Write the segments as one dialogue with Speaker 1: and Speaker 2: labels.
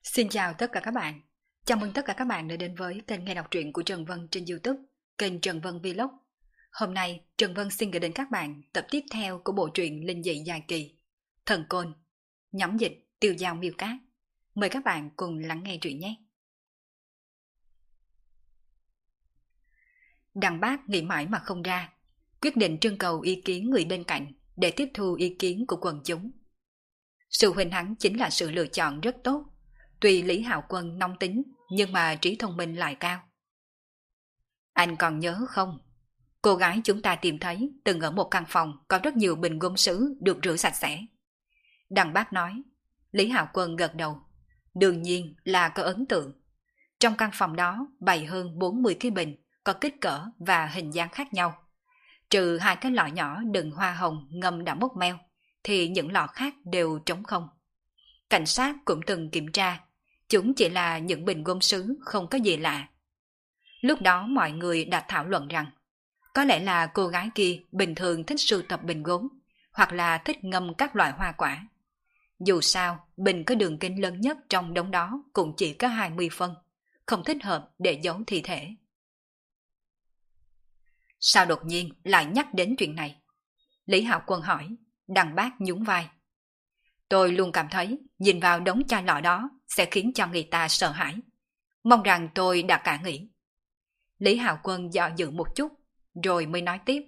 Speaker 1: Xin chào tất cả các bạn. Chào mừng tất cả các bạn đã đến với kênh nghe đọc truyện của Trần Vân trên YouTube, kênh Trần Vân Vlog. Hôm nay, Trần Vân xin gửi đến các bạn tập tiếp theo của bộ truyện linh dị dài kỳ Thần Côn, nhóm dịch Tiêu Dao Miêu Cát. Mời các bạn cùng lắng nghe truyện nhé. Đằng Bác nghĩ mãi mà không ra, quyết định trưng cầu ý kiến người bên cạnh để tiếp thu ý kiến của quần chúng. Sư huynh hắn chính là sự lựa chọn rất tốt. Tuy Lý Hạo Quân nóng tính, nhưng mà trí thông minh lại cao. Anh còn nhớ không? Cô gái chúng ta tìm thấy từng ở một căn phòng có rất nhiều bình gốm sứ được rửa sạch sẽ. Đằng Bác nói. Lý Hạo Quân gật đầu. Đương nhiên là có ấn tượng. Trong căn phòng đó bày hơn 40 cái bình có kích cỡ và hình dáng khác nhau. Trừ hai cái lọ nhỏ đựng hoa hồng ngâm đã mốc meo, thì những lọ khác đều trống không. Cảnh sát cũng từng kiểm tra. Chúng chỉ là những bình gốm sứ không có gì lạ. Lúc đó mọi người đã thảo luận rằng có lẽ là cô gái kia bình thường thích sưu tập bình gốm, hoặc là thích ngâm các loại hoa quả. Dù sao, bình có đường kính lớn nhất trong đống đó cũng chỉ có 20 phân, không thích hợp để giấu thi thể. Sao đột nhiên lại nhắc đến chuyện này? Lý Hạo Quân hỏi. Đằng Bác nhún vai. Tôi luôn cảm thấy nhìn vào đống chai lọ đó sẽ khiến cho người ta sợ hãi. Mong rằng tôi đã cả nghĩ. Lý Hạo Quân dò dự một chút, rồi mới nói tiếp.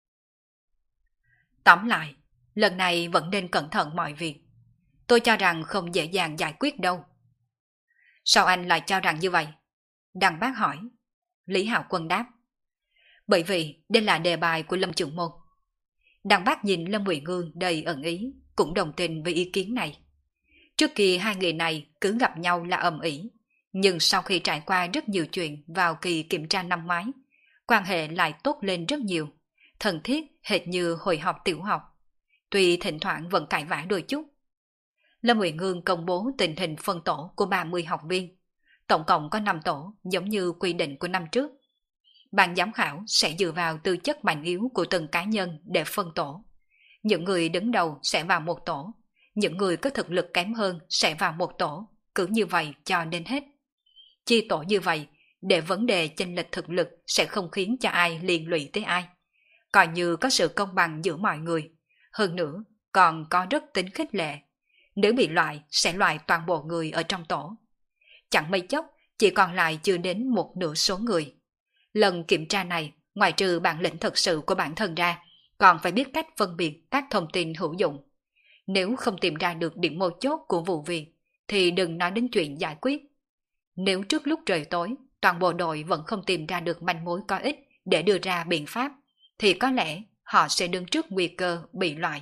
Speaker 1: Tóm lại, lần này vẫn nên cẩn thận mọi việc. Tôi cho rằng không dễ dàng giải quyết đâu. Sao anh lại cho rằng như vậy? Đằng Bác hỏi. Lý Hạo Quân đáp. Bởi vì đây là đề bài của Lâm Trưởng Môn. Đằng Bác nhìn Lâm Ngụy Ngương đầy ẩn ý, cũng đồng tình với ý kiến này. Trước kia hai người này cứ gặp nhau là ầm ĩ, nhưng sau khi trải qua rất nhiều chuyện vào kỳ kiểm tra năm ngoái, quan hệ lại tốt lên rất nhiều, thân thiết hệt như hồi học tiểu học. Tuy thỉnh thoảng vẫn cãi vã đôi chút. Lâm Ngụy Ngương công bố tình hình phân tổ của 30 học viên. Tổng cộng có 5 tổ giống như quy định của năm trước. Ban giám khảo sẽ dựa vào tư chất mạnh yếu của từng cá nhân để phân tổ. Những người đứng đầu sẽ vào một tổ, những người có thực lực kém hơn sẽ vào một tổ, cứ như vậy cho đến hết. Chia tổ như vậy, để vấn đề chênh lệch thực lực sẽ không khiến cho ai liên lụy tới ai. Coi như có sự công bằng giữa mọi người. Hơn nữa, còn có rất tính khích lệ. Nếu bị loại, sẽ loại toàn bộ người ở trong tổ. Chẳng mấy chốc, chỉ còn lại chưa đến một nửa số người. Lần kiểm tra này, ngoài trừ bản lĩnh thực sự của bản thân ra, còn phải biết cách phân biệt các thông tin hữu dụng. Nếu không tìm ra được điểm mấu chốt của vụ việc, thì đừng nói đến chuyện giải quyết. Nếu trước lúc trời tối, toàn bộ đội vẫn không tìm ra được manh mối có ích để đưa ra biện pháp, thì có lẽ họ sẽ đứng trước nguy cơ bị loại.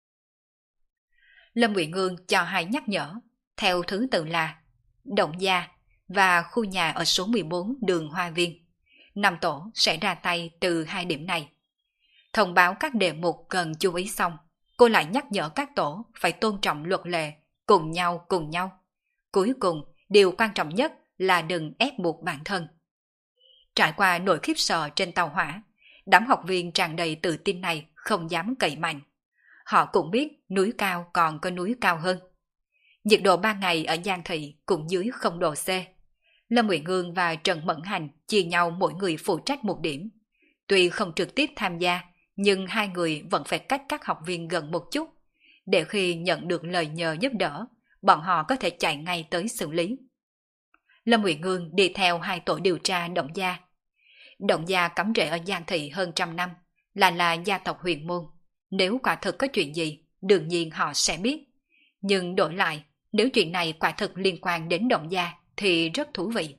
Speaker 1: Lâm Ngụy Ngương cho hai nhắc nhở, theo thứ tự là Động Gia và khu nhà ở số 14 đường Hoa Viên. 5 tổ sẽ ra tay từ hai điểm này. Thông báo các đề mục cần chú ý xong, cô lại nhắc nhở các tổ phải tôn trọng luật lệ, cùng nhau. Cuối cùng, điều quan trọng nhất là đừng ép buộc bản thân. Trải qua nỗi khiếp sợ trên tàu hỏa, đám học viên tràn đầy tự tin này không dám cậy mạnh. Họ cũng biết núi cao còn có núi cao hơn. Nhiệt độ 3 ngày ở Giang Thị cũng dưới 0 độ C. Lâm Ngụy Ngương và Trần Mẫn Hành chia nhau mỗi người phụ trách một điểm. Tuy không trực tiếp tham gia, nhưng hai người vẫn phải cách các học viên gần một chút, để khi nhận được lời nhờ giúp đỡ, bọn họ có thể chạy ngay tới xử lý. Lâm Ngụy Ngương đi theo hai tổ điều tra Động Gia. Động Gia cắm rễ ở Giang Thị hơn trăm năm, là gia tộc huyền môn. Nếu quả thực có chuyện gì, đương nhiên họ sẽ biết. Nhưng đổi lại, nếu chuyện này quả thực liên quan đến Động Gia, thì rất thú vị.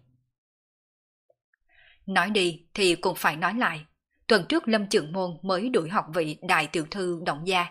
Speaker 1: Nói đi thì cũng phải nói lại. Tuần trước Lâm Trưởng Môn mới đuổi học vị đại tiểu thư Động Gia.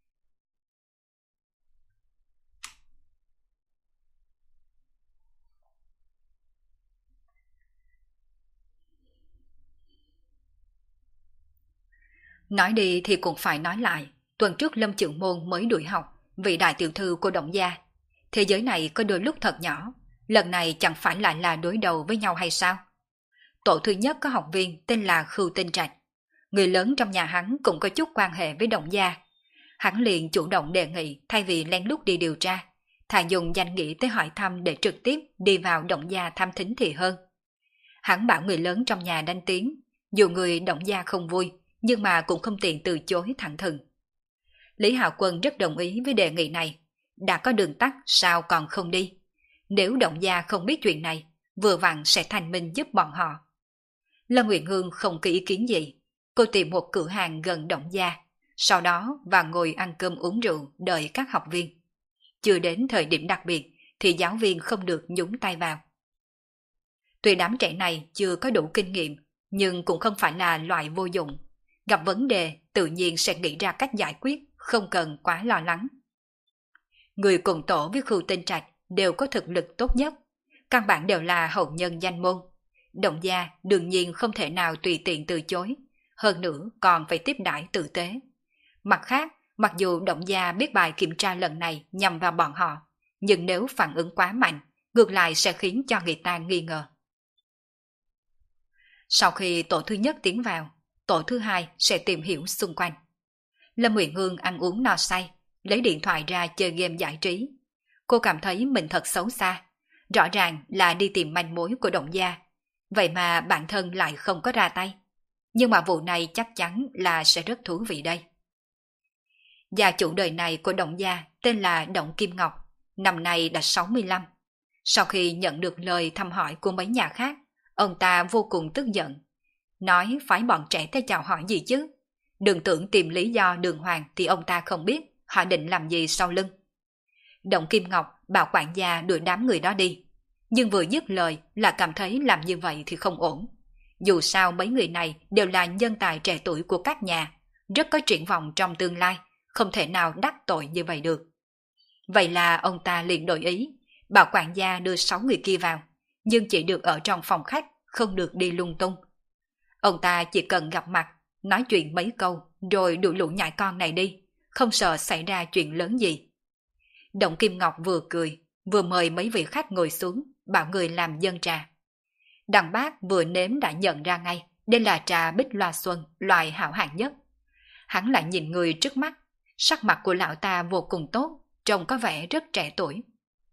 Speaker 1: Nói đi thì cũng phải nói lại. Tuần trước Lâm Trưởng Môn mới đuổi học vị đại tiểu thư của Động Gia. Thế giới này có đôi lúc thật nhỏ. Lần này chẳng phải lại là đối đầu với nhau hay sao? Tổ thứ nhất có học viên tên là Khưu Tinh Trạch. Người lớn trong nhà hắn cũng có chút quan hệ với Động Gia. Hắn liền chủ động đề nghị thay vì lén lút đi điều tra, thà dùng danh nghĩa tới hỏi thăm để trực tiếp đi vào Động Gia thăm thính thì hơn. Hắn bảo người lớn trong nhà đánh tiếng, dù người Động Gia không vui, nhưng mà cũng không tiện từ chối thẳng thừng. Lý Hạo Quân rất đồng ý với đề nghị này, đã có đường tắt sao còn không đi. Nếu Động Gia không biết chuyện này, vừa vặn sẽ thành minh giúp bọn họ. Lâm Nguyệt Hương không có ý kiến gì, cô tìm một cửa hàng gần Động Gia, sau đó và ngồi ăn cơm uống rượu đợi các học viên. Chưa đến thời điểm đặc biệt thì giáo viên không được nhúng tay vào. Tuy đám trẻ này chưa có đủ kinh nghiệm, nhưng cũng không phải là loại vô dụng. Gặp vấn đề tự nhiên sẽ nghĩ ra cách giải quyết, không cần quá lo lắng. Người cùng tổ với khu Tinh Trạch đều có thực lực tốt nhất, căn bản đều là hậu nhân danh môn. Động Gia đương nhiên không thể nào tùy tiện từ chối, hơn nữa còn phải tiếp đãi tử tế. Mặt khác, mặc dù Động Gia biết bài kiểm tra lần này nhằm vào bọn họ, nhưng nếu phản ứng quá mạnh, ngược lại sẽ khiến cho người ta nghi ngờ. Sau khi tổ thứ nhất tiến vào, tổ thứ hai sẽ tìm hiểu xung quanh. Lâm Uyển Hương ăn uống no say, lấy điện thoại ra chơi game giải trí. Cô cảm thấy mình thật xấu xa, rõ ràng là đi tìm manh mối của Động Gia, vậy mà bản thân lại không có ra tay. Nhưng mà vụ này chắc chắn là sẽ rất thú vị đây. Gia chủ đời này của Động Gia tên là Động Kim Ngọc, năm nay đã 65. Sau khi nhận được lời thăm hỏi của mấy nhà khác, ông ta vô cùng tức giận, nói phái bọn trẻ tới chào hỏi gì chứ. Đừng tưởng tìm lý do đường hoàng thì ông ta không biết họ định làm gì sau lưng. Động Kim Ngọc bảo quản gia đuổi đám người đó đi, nhưng vừa dứt lời là cảm thấy làm như vậy thì không ổn. Dù sao mấy người này đều là nhân tài trẻ tuổi của các nhà, rất có triển vọng trong tương lai, không thể nào đắc tội như vậy được. Vậy là ông ta liền đổi ý, bảo quản gia đưa 6 người kia vào, nhưng chỉ được ở trong phòng khách, không được đi lung tung. Ông ta chỉ cần gặp mặt, nói chuyện mấy câu, rồi đuổi lũ nhãi con này đi, không sợ xảy ra chuyện lớn gì. Động Kim Ngọc vừa cười, vừa mời mấy vị khách ngồi xuống, bảo người làm dân trà. Đằng Bác vừa nếm đã nhận ra ngay, đây là trà Bích Loa Xuân, loại hảo hạng nhất. Hắn lại nhìn người trước mắt, sắc mặt của lão ta vô cùng tốt, trông có vẻ rất trẻ tuổi.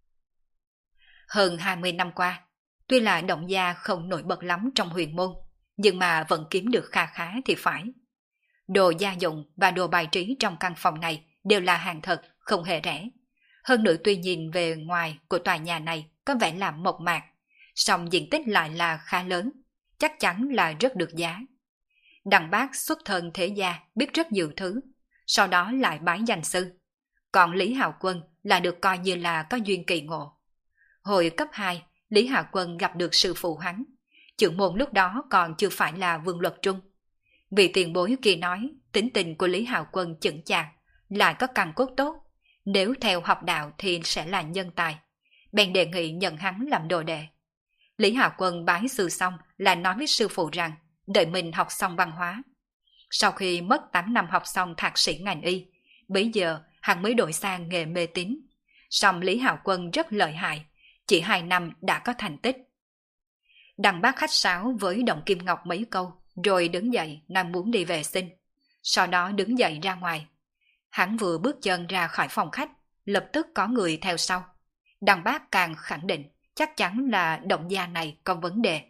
Speaker 1: Hơn 20 năm qua, tuy là Động Gia không nổi bật lắm trong huyền môn, nhưng mà vẫn kiếm được kha khá thì phải. Đồ gia dụng và đồ bài trí trong căn phòng này đều là hàng thật, không hề rẻ. Hơn nữa tuy nhìn về ngoài của tòa nhà này có vẻ là mộc mạc, song diện tích lại là khá lớn, chắc chắn là rất được giá. Đằng Bác xuất thân thế gia, biết rất nhiều thứ, sau đó lại bái danh sư. Còn Lý Hạo Quân là được coi như là có duyên kỳ ngộ. Hồi cấp 2, Lý Hạo Quân gặp được sư phụ hắn. Trưởng môn lúc đó còn chưa phải là Vương Luật Trung. Vị tiền bối kia nói tính tình của Lý Hạo Quân chững chạc, lại có căn cốt tốt. Nếu theo học đạo thì sẽ là nhân tài. Bèn đề nghị nhận hắn làm đồ đệ. Lý Hạo Quân bái sư xong là nói với sư phụ rằng đợi mình học xong văn hóa. Sau khi mất 8 năm học xong thạc sĩ ngành y, bấy giờ hắn mới đổi sang nghề mê tín. Song Lý Hạo Quân rất lợi hại, chỉ 2 năm đã có thành tích. Đằng Bác khách sáo với Động Kim Ngọc mấy câu, rồi đứng dậy nói muốn đi vệ sinh. Sau đó đứng dậy ra ngoài. Hắn vừa bước chân ra khỏi phòng khách, lập tức có người theo sau. Đằng Bác càng khẳng định chắc chắn là Động Gia này có vấn đề.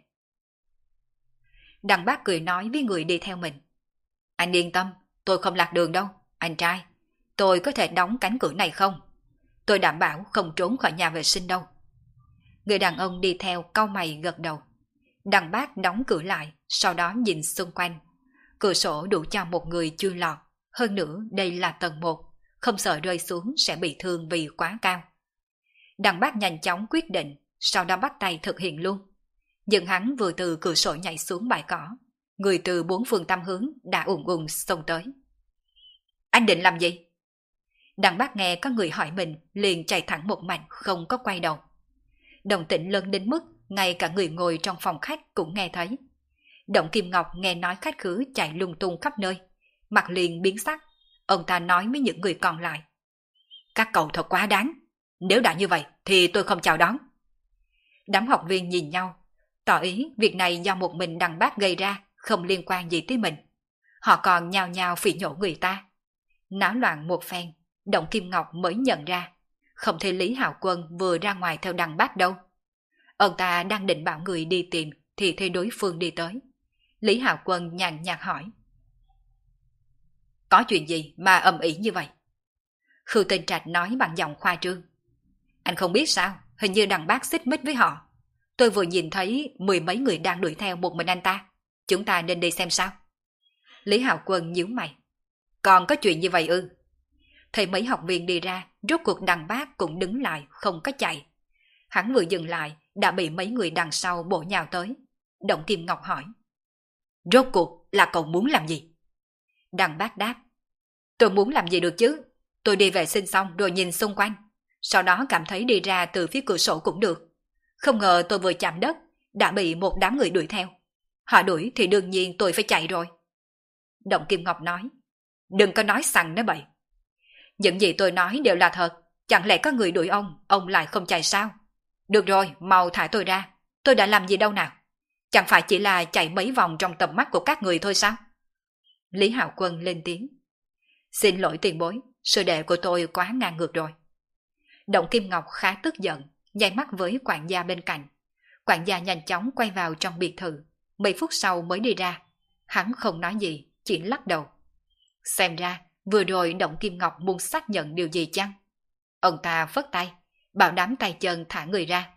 Speaker 1: Đằng Bác cười nói với người đi theo mình. Anh yên tâm, tôi không lạc đường đâu, anh trai. Tôi có thể đóng cánh cửa này không? Tôi đảm bảo không trốn khỏi nhà vệ sinh đâu. Người đàn ông đi theo cau mày gật đầu. Đằng Bác đóng cửa lại, sau đó nhìn xung quanh. Cửa sổ đủ cho một người chui lọt, hơn nữa đây là tầng 1, không sợ rơi xuống sẽ bị thương vì quá cao. Đằng Bác nhanh chóng quyết định, sau đó bắt tay thực hiện luôn. Nhưng hắn vừa từ cửa sổ nhảy xuống bãi cỏ, người từ 4 phương tám hướng đã ùn ùn xông tới. Anh định làm gì? Đằng Bác nghe có người hỏi mình, liền chạy thẳng một mạch, không có quay đầu. Động tĩnh lớn đến mức ngay cả người ngồi trong phòng khách cũng nghe thấy. Động Kim Ngọc nghe nói khách khứa chạy lung tung khắp nơi, mặt liền biến sắc. Ông ta nói với những người còn lại: các cậu thật quá đáng, nếu đã như vậy thì tôi không chào đón. Đám học viên nhìn nhau, tỏ ý việc này do một mình Đằng Bác gây ra, không liên quan gì tới mình. Họ còn nhao nhao phỉ nhổ người ta. Náo loạn một phen, Động Kim Ngọc mới nhận ra, không thấy Lý Hạo Quân vừa ra ngoài theo Đằng Bác đâu. Ông ta đang định bảo người đi tìm thì thấy đối phương đi tới. Lý Hạo Quân nhàn nhạt hỏi. Có chuyện gì mà ầm ĩ như vậy? Khưu Tên Trạch nói bằng giọng khoa trương. Anh không biết sao, hình như Đằng Bác xích mích với họ. Tôi vừa nhìn thấy 10 mấy người đang đuổi theo một mình anh ta. Chúng ta nên đi xem sao. Lý Hạo Quân nhíu mày. Còn có chuyện như vậy ư? Thấy mấy học viên đi ra, rốt cuộc Đằng Bác cũng đứng lại, không có chạy. Hắn vừa dừng lại, đã bị mấy người đằng sau bổ nhào tới. Động Kim Ngọc hỏi. Rốt cuộc là cậu muốn làm gì? Đằng Bác đáp. Tôi muốn làm gì được chứ? Tôi đi vệ sinh xong rồi nhìn xung quanh. Sau đó cảm thấy đi ra từ phía cửa sổ cũng được. Không ngờ tôi vừa chạm đất, đã bị một đám người đuổi theo. Họ đuổi thì đương nhiên tôi phải chạy rồi. Động Kim Ngọc nói. Đừng có nói xằng nói bậy. Những gì tôi nói đều là thật. Chẳng lẽ có người đuổi ông lại không chạy sao? Được rồi, mau thả tôi ra. Tôi đã làm gì đâu nào? Chẳng phải chỉ là chạy mấy vòng trong tầm mắt của các người thôi sao? Lý Hạo Quân lên tiếng. Xin lỗi tiền bối, sư đệ của tôi quá ngang ngược rồi. Động Kim Ngọc khá tức giận, nháy mắt với quản gia bên cạnh. Quản gia nhanh chóng quay vào trong biệt thự, mấy phút sau mới đi ra. Hắn không nói gì, chỉ lắc đầu. Xem ra, vừa rồi Động Kim Ngọc muốn xác nhận điều gì chăng? Ông ta phất tay, bảo đám tay chân thả người ra.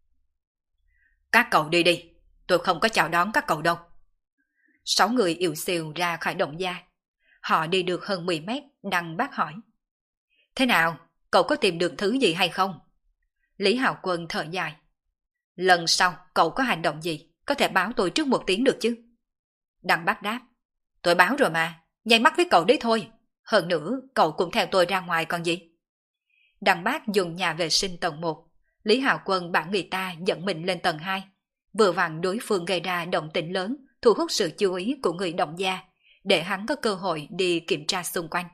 Speaker 1: Các cậu đi đi, tôi không có chào đón các cậu đâu. 6 người yếu xìu ra khỏi động gia. Họ đi được hơn 10 mét, Đằng Bác hỏi. Thế nào, cậu có tìm được thứ gì hay không? Lý Hạo Quân thở dài. Lần sau cậu có hành động gì, có thể báo tôi trước 1 tiếng được chứ? Đằng Bác đáp. Tôi báo rồi mà, nháy mắt với cậu đấy thôi. Hơn nữa, cậu cũng theo tôi ra ngoài còn gì? Đằng Bác dùng nhà vệ sinh tầng 1. Lý Hạo Quân bảo người ta dẫn mình lên tầng 2. Vừa vặn đối phương gây ra động tĩnh lớn, thu hút sự chú ý của người động gia, để hắn có cơ hội đi kiểm tra xung quanh.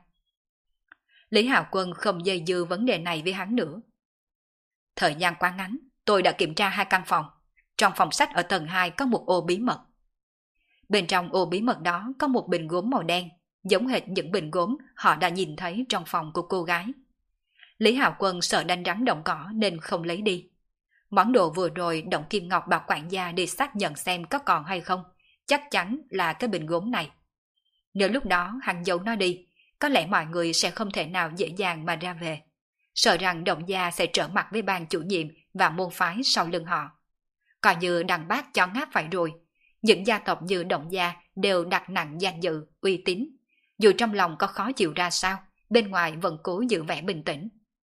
Speaker 1: Lý Hạo Quân không dây dưa vấn đề này với hắn nữa. Thời gian quá ngắn, tôi đã kiểm tra 2 căn phòng. Trong phòng sách ở tầng 2 có một ô bí mật. Bên trong ô bí mật đó có một bình gốm màu đen, giống hệt những bình gốm họ đã nhìn thấy trong phòng của cô gái. Lý Hạo Quân sợ đánh rắn động cỏ nên không lấy đi. Món đồ vừa rồi Động Kim Ngọc bảo quản gia đi xác nhận xem có còn hay không, chắc chắn là cái bình gốm này. Nếu lúc đó hắn giấu nó đi, có lẽ mọi người sẽ không thể nào dễ dàng mà ra về. Sợ rằng Động gia sẽ trở mặt với ban chủ nhiệm và môn phái sau lưng họ. Coi như Đằng Bác cho ngáp phải rồi. Những gia tộc như Động gia đều đặt nặng danh dự, uy tín. Dù trong lòng có khó chịu ra sao, bên ngoài vẫn cố giữ vẻ bình tĩnh.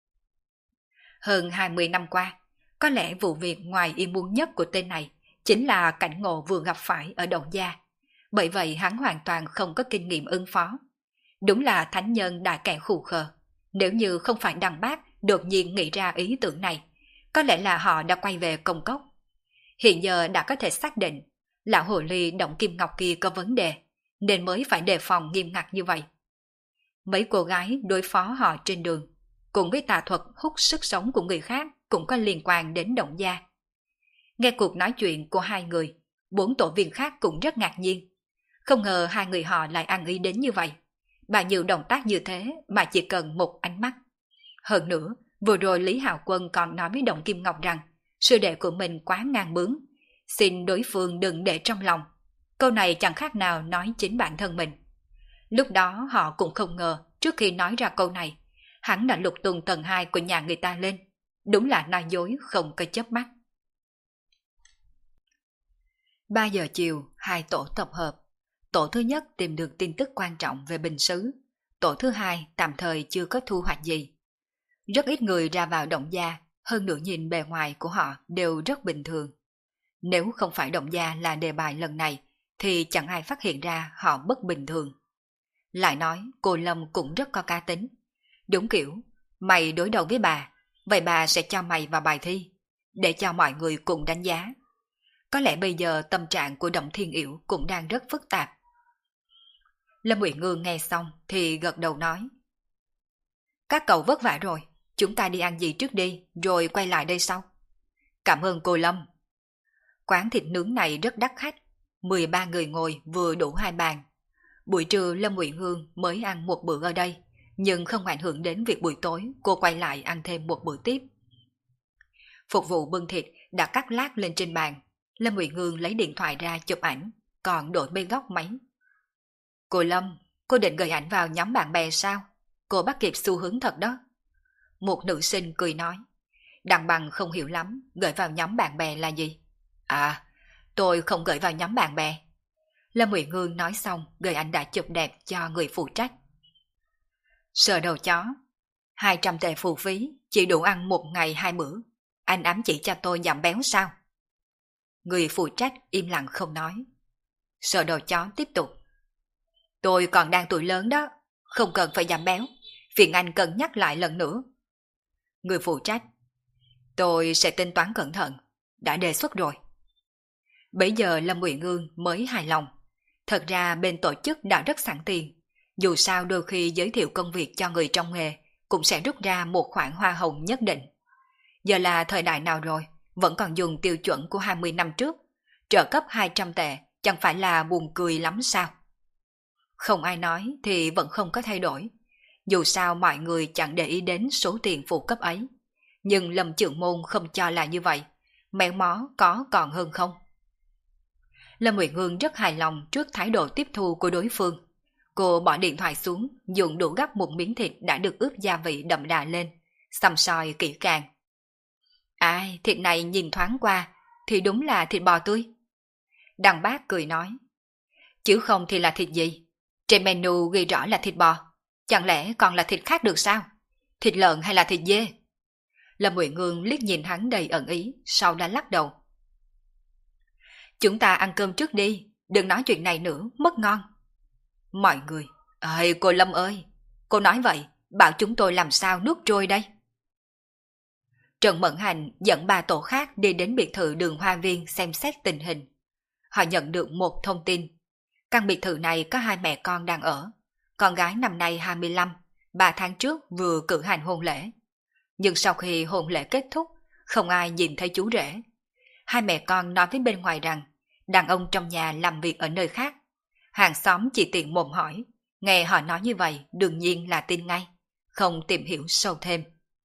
Speaker 1: Hơn 20 năm qua, có lẽ vụ việc ngoài ý muốn nhất của tên này chính là cảnh ngộ vừa gặp phải ở Động gia. Bởi vậy hắn hoàn toàn không có kinh nghiệm ứng phó. Đúng là thánh nhân đại kẻ khù khờ. Nếu như không phải Đằng Bác đột nhiên nghĩ ra ý tưởng này, có lẽ là họ đã quay về công cốc. Hiện giờ đã có thể xác định lão hồ ly Động Kim Ngọc kia có vấn đề, nên mới phải đề phòng nghiêm ngặt như vậy. Mấy cô gái đối phó họ trên đường, cùng với tà thuật hút sức sống của người khác cũng có liên quan đến Động gia. Nghe cuộc nói chuyện của 2 người, 4 tổ viên khác cũng rất ngạc nhiên. Không ngờ 2 người họ lại ăn ý đến như vậy. Bao nhiêu động tác như thế mà chỉ cần một ánh mắt. Hơn nữa, vừa rồi Lý Hạo Quân còn nói với Động Kim Ngọc rằng sư đệ của mình quá ngang bướng, xin đối phương đừng để trong lòng. Câu này chẳng khác nào nói chính bản thân mình. Lúc đó họ cũng không ngờ trước khi nói ra câu này, hắn đã lục tung tầng 2 của nhà người ta lên. Đúng là nói dối không có chớp mắt. 3 giờ chiều, 2 tổ tập hợp. Tổ thứ nhất tìm được tin tức quan trọng về bình sứ. Tổ thứ hai tạm thời chưa có thu hoạch gì. Rất ít người ra vào Động gia, hơn nữa nhìn bề ngoài của họ đều rất bình thường. Nếu không phải Động gia là đề bài lần này, thì chẳng ai phát hiện ra họ bất bình thường. Lại nói cô Lâm cũng rất có cá tính. Đúng kiểu, mày đối đầu với bà, vậy bà sẽ cho mày vào bài thi, để cho mọi người cùng đánh giá. Có lẽ bây giờ tâm trạng của Động Thiên Yểu cũng đang rất phức tạp. Lâm Uyển Ngư nghe xong thì gật đầu nói. Các cậu vất vả rồi, chúng ta đi ăn gì trước đi, rồi quay lại đây sau. Cảm ơn cô Lâm. Quán thịt nướng này rất đắt khách, 13 người ngồi vừa đủ 2 bàn. Buổi trưa Lâm Uyển Hương mới ăn một bữa ở đây, nhưng không ảnh hưởng đến việc buổi tối cô quay lại ăn thêm một bữa tiếp. Phục vụ bưng thịt đã cắt lát lên trên bàn. Lâm Uyển Ngương lấy điện thoại ra chụp ảnh, còn đổi bên góc máy. Cô Lâm, cô định gửi ảnh vào nhóm bạn bè sao? Cô bắt kịp xu hướng thật đó. Một nữ sinh cười nói. Đặng Bằng không hiểu lắm, gửi vào nhóm bạn bè là gì? À, tôi không gửi vào nhóm bạn bè. Lâm Uyển Ngương nói xong, gửi ảnh đã chụp đẹp cho người phụ trách. Sờ đầu chó, 200 tệ phụ phí, chỉ đủ ăn một ngày 2 bữa. Anh ám chỉ cho tôi giảm béo sao? Người phụ trách im lặng không nói. Sờ đầu chó tiếp tục. Tôi còn đang tuổi lớn đó, không cần phải giảm béo. Phiền anh cân nhắc lại lần nữa. Người phụ trách. Tôi sẽ tính toán cẩn thận, đã đề xuất rồi. Bây giờ Lâm Uyển Ngương mới hài lòng. Thật ra bên tổ chức đã rất sẵn tiền. Dù sao đôi khi giới thiệu công việc cho người trong nghề cũng sẽ rút ra một khoản hoa hồng nhất định. Giờ là thời đại nào rồi, vẫn còn dùng tiêu chuẩn của 20 năm trước. Trợ cấp 200 tệ chẳng phải là buồn cười lắm sao? Không ai nói thì vẫn không có thay đổi. Dù sao mọi người chẳng để ý đến số tiền phụ cấp ấy. Nhưng Lâm Chưởng Môn không cho là như vậy. Méo mó có còn hơn không? Lâm Uyển Ngương rất hài lòng trước thái độ tiếp thu của đối phương. Cô bỏ điện thoại xuống, dùng đũa gắp một miếng thịt đã được ướp gia vị đậm đà lên, xăm soi kỹ càng. Ai, thịt này nhìn thoáng qua, thì đúng là thịt bò tươi. Đằng Bác cười nói. Chứ không thì là thịt gì? Trên menu ghi rõ là thịt bò. Chẳng lẽ còn là thịt khác được sao? Thịt lợn hay là thịt dê? Lâm Uyển Ngương liếc nhìn hắn đầy ẩn ý, sau đã lắc đầu. Chúng ta ăn cơm trước đi, đừng nói chuyện này nữa, mất ngon. Mọi người, ơi cô Lâm ơi, cô nói vậy, bảo chúng tôi làm sao nuốt trôi đây? Trần Mẫn Hành dẫn 3 tổ khác đi đến biệt thự Đường Hoa Viên xem xét tình hình. Họ nhận được một thông tin. Căn biệt thự này có 2 mẹ con đang ở. Con gái năm nay 25, 3 tháng trước vừa cử hành hôn lễ. Nhưng sau khi hôn lễ kết thúc, không ai nhìn thấy chú rể. 2 mẹ con nói với bên ngoài rằng đàn ông trong nhà làm việc ở nơi khác. Hàng xóm chỉ tiện mồm hỏi, nghe họ nói như vậy đương nhiên là tin ngay, không tìm hiểu sâu thêm.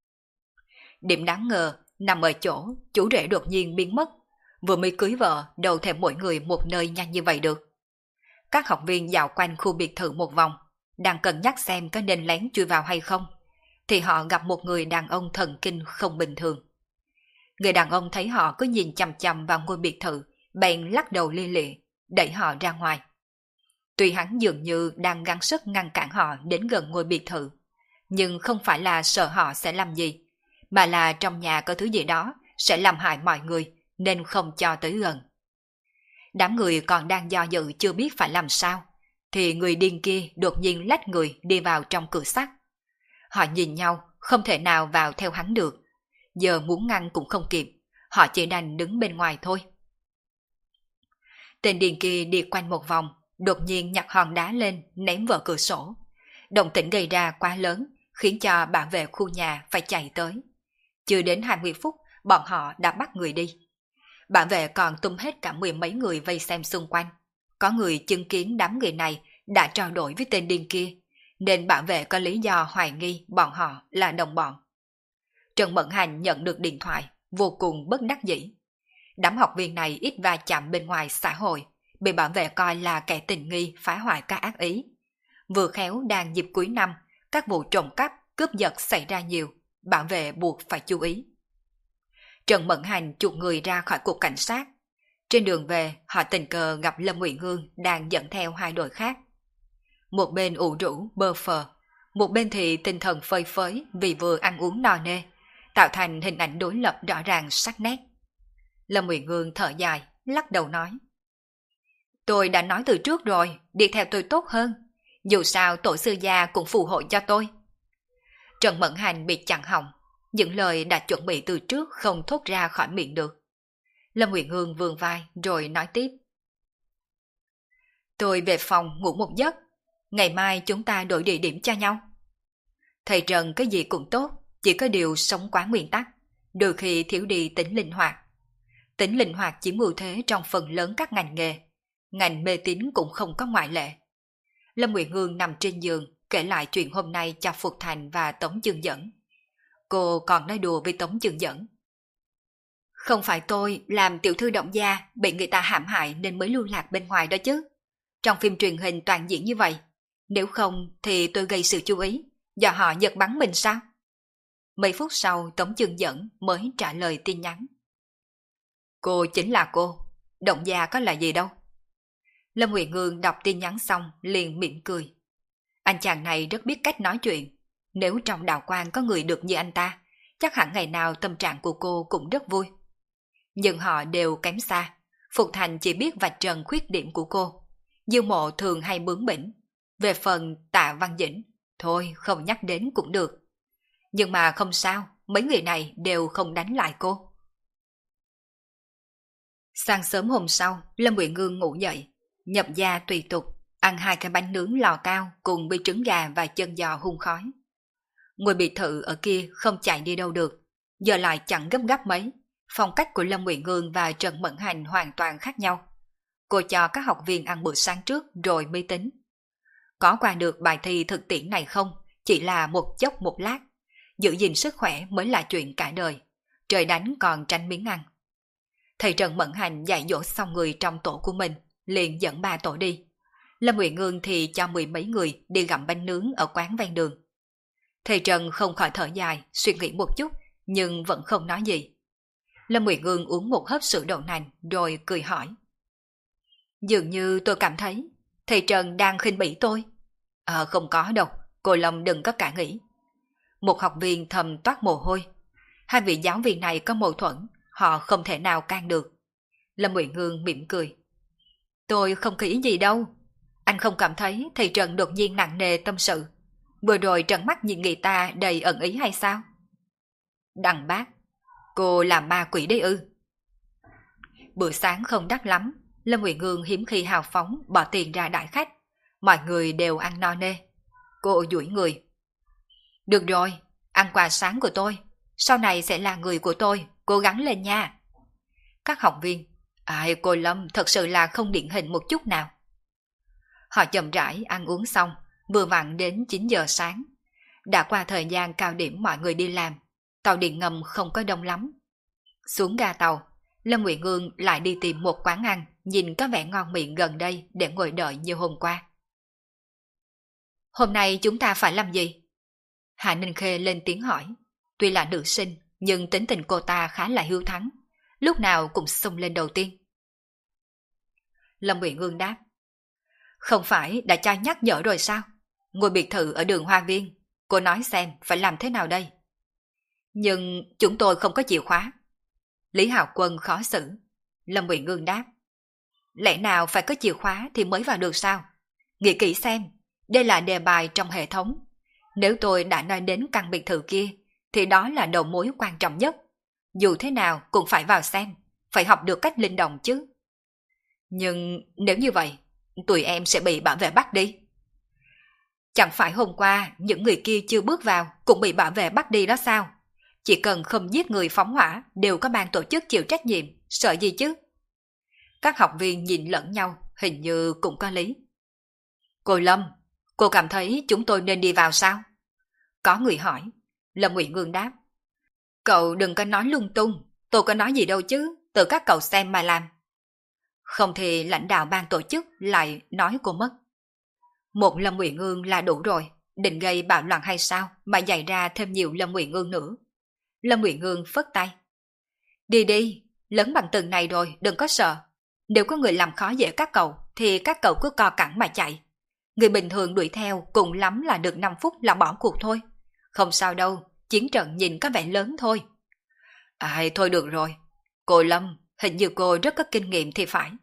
Speaker 1: Điểm đáng ngờ nằm ở chỗ chú rể đột nhiên biến mất, vừa mới cưới vợ đâu thèm mỗi người một nơi nhanh như vậy được. Các học viên dạo quanh khu biệt thự một vòng, đang cân nhắc xem có nên lén chui vào hay không, thì họ gặp một người đàn ông thần kinh không bình thường. Người đàn ông thấy họ cứ nhìn chằm chằm vào ngôi biệt thự, bèn lắc đầu li lịa, đẩy họ ra ngoài. Tuy hắn dường như đang gắng sức ngăn cản họ đến gần ngôi biệt thự, nhưng không phải là sợ họ sẽ làm gì, mà là trong nhà có thứ gì đó sẽ làm hại mọi người, nên không cho tới gần. Đám người còn đang do dự chưa biết phải làm sao, thì người điên kia đột nhiên lách người đi vào trong cửa sắt. Họ nhìn nhau, không thể nào vào theo hắn được. Giờ muốn ngăn cũng không kịp, họ chỉ đành đứng bên ngoài thôi. Tên điên kia đi quanh một vòng, đột nhiên nhặt hòn đá lên ném vào cửa sổ. Động tĩnh gây ra quá lớn, khiến cho bảo vệ khu nhà phải chạy tới. Chưa đến 20 phút, bọn họ đã bắt người đi. Bảo vệ còn tung hết cả 10 mấy người vây xem xung quanh. Có người chứng kiến đám người này đã trao đổi với tên điên kia, nên bảo vệ có lý do hoài nghi bọn họ là đồng bọn. Trần Mẫn Hành nhận được điện thoại, vô cùng bất đắc dĩ. Đám học viên này ít va chạm bên ngoài xã hội, bị bảo vệ coi là kẻ tình nghi phá hoại các ác ý. Vừa khéo đang dịp cuối năm, các vụ trộm cắp, cướp giật xảy ra nhiều, bảo vệ buộc phải chú ý. Trần Mẫn Hành chuộc người ra khỏi cục cảnh sát. Trên đường về, họ tình cờ gặp Lâm Uyển Ngương đang dẫn theo 2 đội khác. Một bên ủ rũ, bơ phờ, một bên thì tinh thần phơi phới vì vừa ăn uống no nê, tạo thành hình ảnh đối lập rõ ràng sắc nét. Lâm Uyển Ngương thở dài, lắc đầu nói. Tôi đã nói từ trước rồi, đi theo tôi tốt hơn. Dù sao tổ sư gia cũng phù hộ cho tôi. Trần Mẫn Hành bị chặn họng, những lời đã chuẩn bị từ trước không thốt ra khỏi miệng được. Lâm Uyển Ngương vươn vai rồi nói tiếp. Tôi về phòng ngủ một giấc, ngày mai chúng ta đổi địa điểm cho nhau. Thầy Trần cái gì cũng tốt, chỉ có điều sống quá nguyên tắc, đôi khi thiếu đi tính linh hoạt. Tính linh hoạt chiếm ưu thế trong phần lớn các ngành nghề, ngành mê tín cũng không có ngoại lệ. Lâm Uyển Ngương nằm trên giường, kể lại chuyện hôm nay cho Phục Thành và Tống Chương Dẫn. Cô còn nói đùa với Tống Chương Dẫn. Không phải tôi làm tiểu thư Động gia bị người ta hãm hại nên mới lưu lạc bên ngoài đó chứ. Trong phim truyền hình toàn diễn như vậy. Nếu không thì tôi gây sự chú ý, do họ giật bắn mình sao? Mấy phút sau Tống Chương Dẫn mới trả lời tin nhắn. Cô chính là cô, Động gia có là gì đâu. Lâm Nguyệt Ngương đọc tin nhắn xong liền mỉm cười. Anh chàng này rất biết cách nói chuyện. Nếu trong đạo quan có người được như anh ta, chắc hẳn ngày nào tâm trạng của cô cũng rất vui. Nhưng họ đều kém xa. Phục Thành chỉ biết vạch trần khuyết điểm của cô. Dương Mộ thường hay bướng bỉnh. Về phần Tạ Văn Dĩnh, thôi không nhắc đến cũng được. Nhưng mà không sao, mấy người này đều không đánh lại cô. Sáng sớm hôm sau, Lâm Nguyệt Ngương ngủ dậy, nhập gia tùy tục, ăn 2 cái bánh nướng lò cao cùng với trứng gà và chân giò hun khói. Ngôi biệt thự ở kia không chạy đi đâu được, giờ lại chẳng gấp gáp mấy. Phong cách của Lâm Nguyệt Ngương và Trần Mẫn Hành hoàn toàn khác nhau. Cô cho các học viên ăn bữa sáng trước rồi mới tính. Có qua được bài thi thực tiễn này không, chỉ là một chốc một lát. Giữ gìn sức khỏe mới là chuyện cả đời. Trời đánh còn tranh miếng ăn. Thầy Trần Mẫn Hành dạy dỗ xong người trong tổ của mình, liền dẫn 3 tổ đi. Lâm Nguyệt Ngương thì cho 10 mấy người đi gặm bánh nướng ở quán ven đường. Thầy Trần không khỏi thở dài, suy nghĩ một chút, nhưng vẫn không nói gì. Lâm Nguyệt Ngương uống một hớp sữa đậu nành rồi cười hỏi. Dường như tôi cảm thấy thầy Trần đang khinh bỉ tôi. Không có đâu, cô Lâm đừng có cả nghĩ. Một học viên thầm toát mồ hôi. Hai vị giáo viên này có mâu thuẫn, họ không thể nào can được. Lâm Nguyệt Ngương mỉm cười. Tôi không có ý gì đâu. Anh không cảm thấy thầy Trần đột nhiên nặng nề tâm sự. Vừa rồi trợn mắt nhìn người ta đầy ẩn ý hay sao? Đằng bác, cô làm ma quỷ đấy ư? Bữa sáng không đắt lắm, Lâm Nguyệt Ngương hiếm khi hào phóng bỏ tiền ra đãi khách. Mọi người đều ăn no nê. Cô duỗi người. Được rồi, ăn quà sáng của tôi. Sau này sẽ là người của tôi, cố gắng lên nha. Các học viên, cô Lâm thật sự là không điển hình một chút nào. Họ chậm rãi ăn uống xong, vừa vặn đến 9 giờ sáng. Đã qua thời gian cao điểm mọi người đi làm, tàu điện ngầm không có đông lắm. Xuống ga tàu, Lâm Nguyệt Ngương lại đi tìm một quán ăn nhìn có vẻ ngon miệng gần đây để ngồi đợi như hôm qua. Hôm nay chúng ta phải làm gì? Hạ Ninh Khê lên tiếng hỏi. Tuy là nữ sinh, nhưng tính tình cô ta khá là hiếu thắng, lúc nào cũng xông lên đầu tiên. Lâm Nguyệt Ngương đáp. Không phải đã cho nhắc nhở rồi sao? Ngôi biệt thự ở đường Hoa Viên, cô nói xem phải làm thế nào đây? Nhưng chúng tôi không có chìa khóa. Lý Hạo Quân khó xử. Lâm Nguyệt Ngương đáp. Lẽ nào phải có chìa khóa thì mới vào được sao? Nghĩ kỹ xem, đây là đề bài trong hệ thống. Nếu tôi đã nói đến căn biệt thự kia, thì đó là đầu mối quan trọng nhất. Dù thế nào cũng phải vào xem, phải học được cách linh động chứ. Nhưng nếu như vậy, tụi em sẽ bị bảo vệ bắt đi. Chẳng phải hôm qua những người kia chưa bước vào cũng bị bảo vệ bắt đi đó sao? Chỉ cần không giết người phóng hỏa đều có ban tổ chức chịu trách nhiệm, sợ gì chứ? Các học viên nhìn lẫn nhau, hình như cũng có lý. Cô Lâm, cô cảm thấy chúng tôi nên đi vào sao? Có người hỏi. Lâm Nguyệt Ngương đáp. Cậu đừng có nói lung tung, tôi có nói gì đâu chứ, tự các cậu xem mà làm. Không thì lãnh đạo ban tổ chức lại nói cô mất. Một Lâm Nguyệt Ngương là đủ rồi, định gây bạo loạn hay sao mà dạy ra thêm nhiều Lâm Nguyệt Ngương nữa. Lâm Nguyệt Ngương phất tay. Đi đi, lớn bằng từng này rồi, đừng có sợ. Nếu có người làm khó dễ các cậu, thì các cậu cứ co cẳng mà chạy. Người bình thường đuổi theo cùng lắm là được 5 phút là bỏ cuộc thôi. Không sao đâu, chiến trận nhìn có vẻ lớn thôi. Thôi được rồi. Cô Lâm, hình như cô rất có kinh nghiệm thì phải.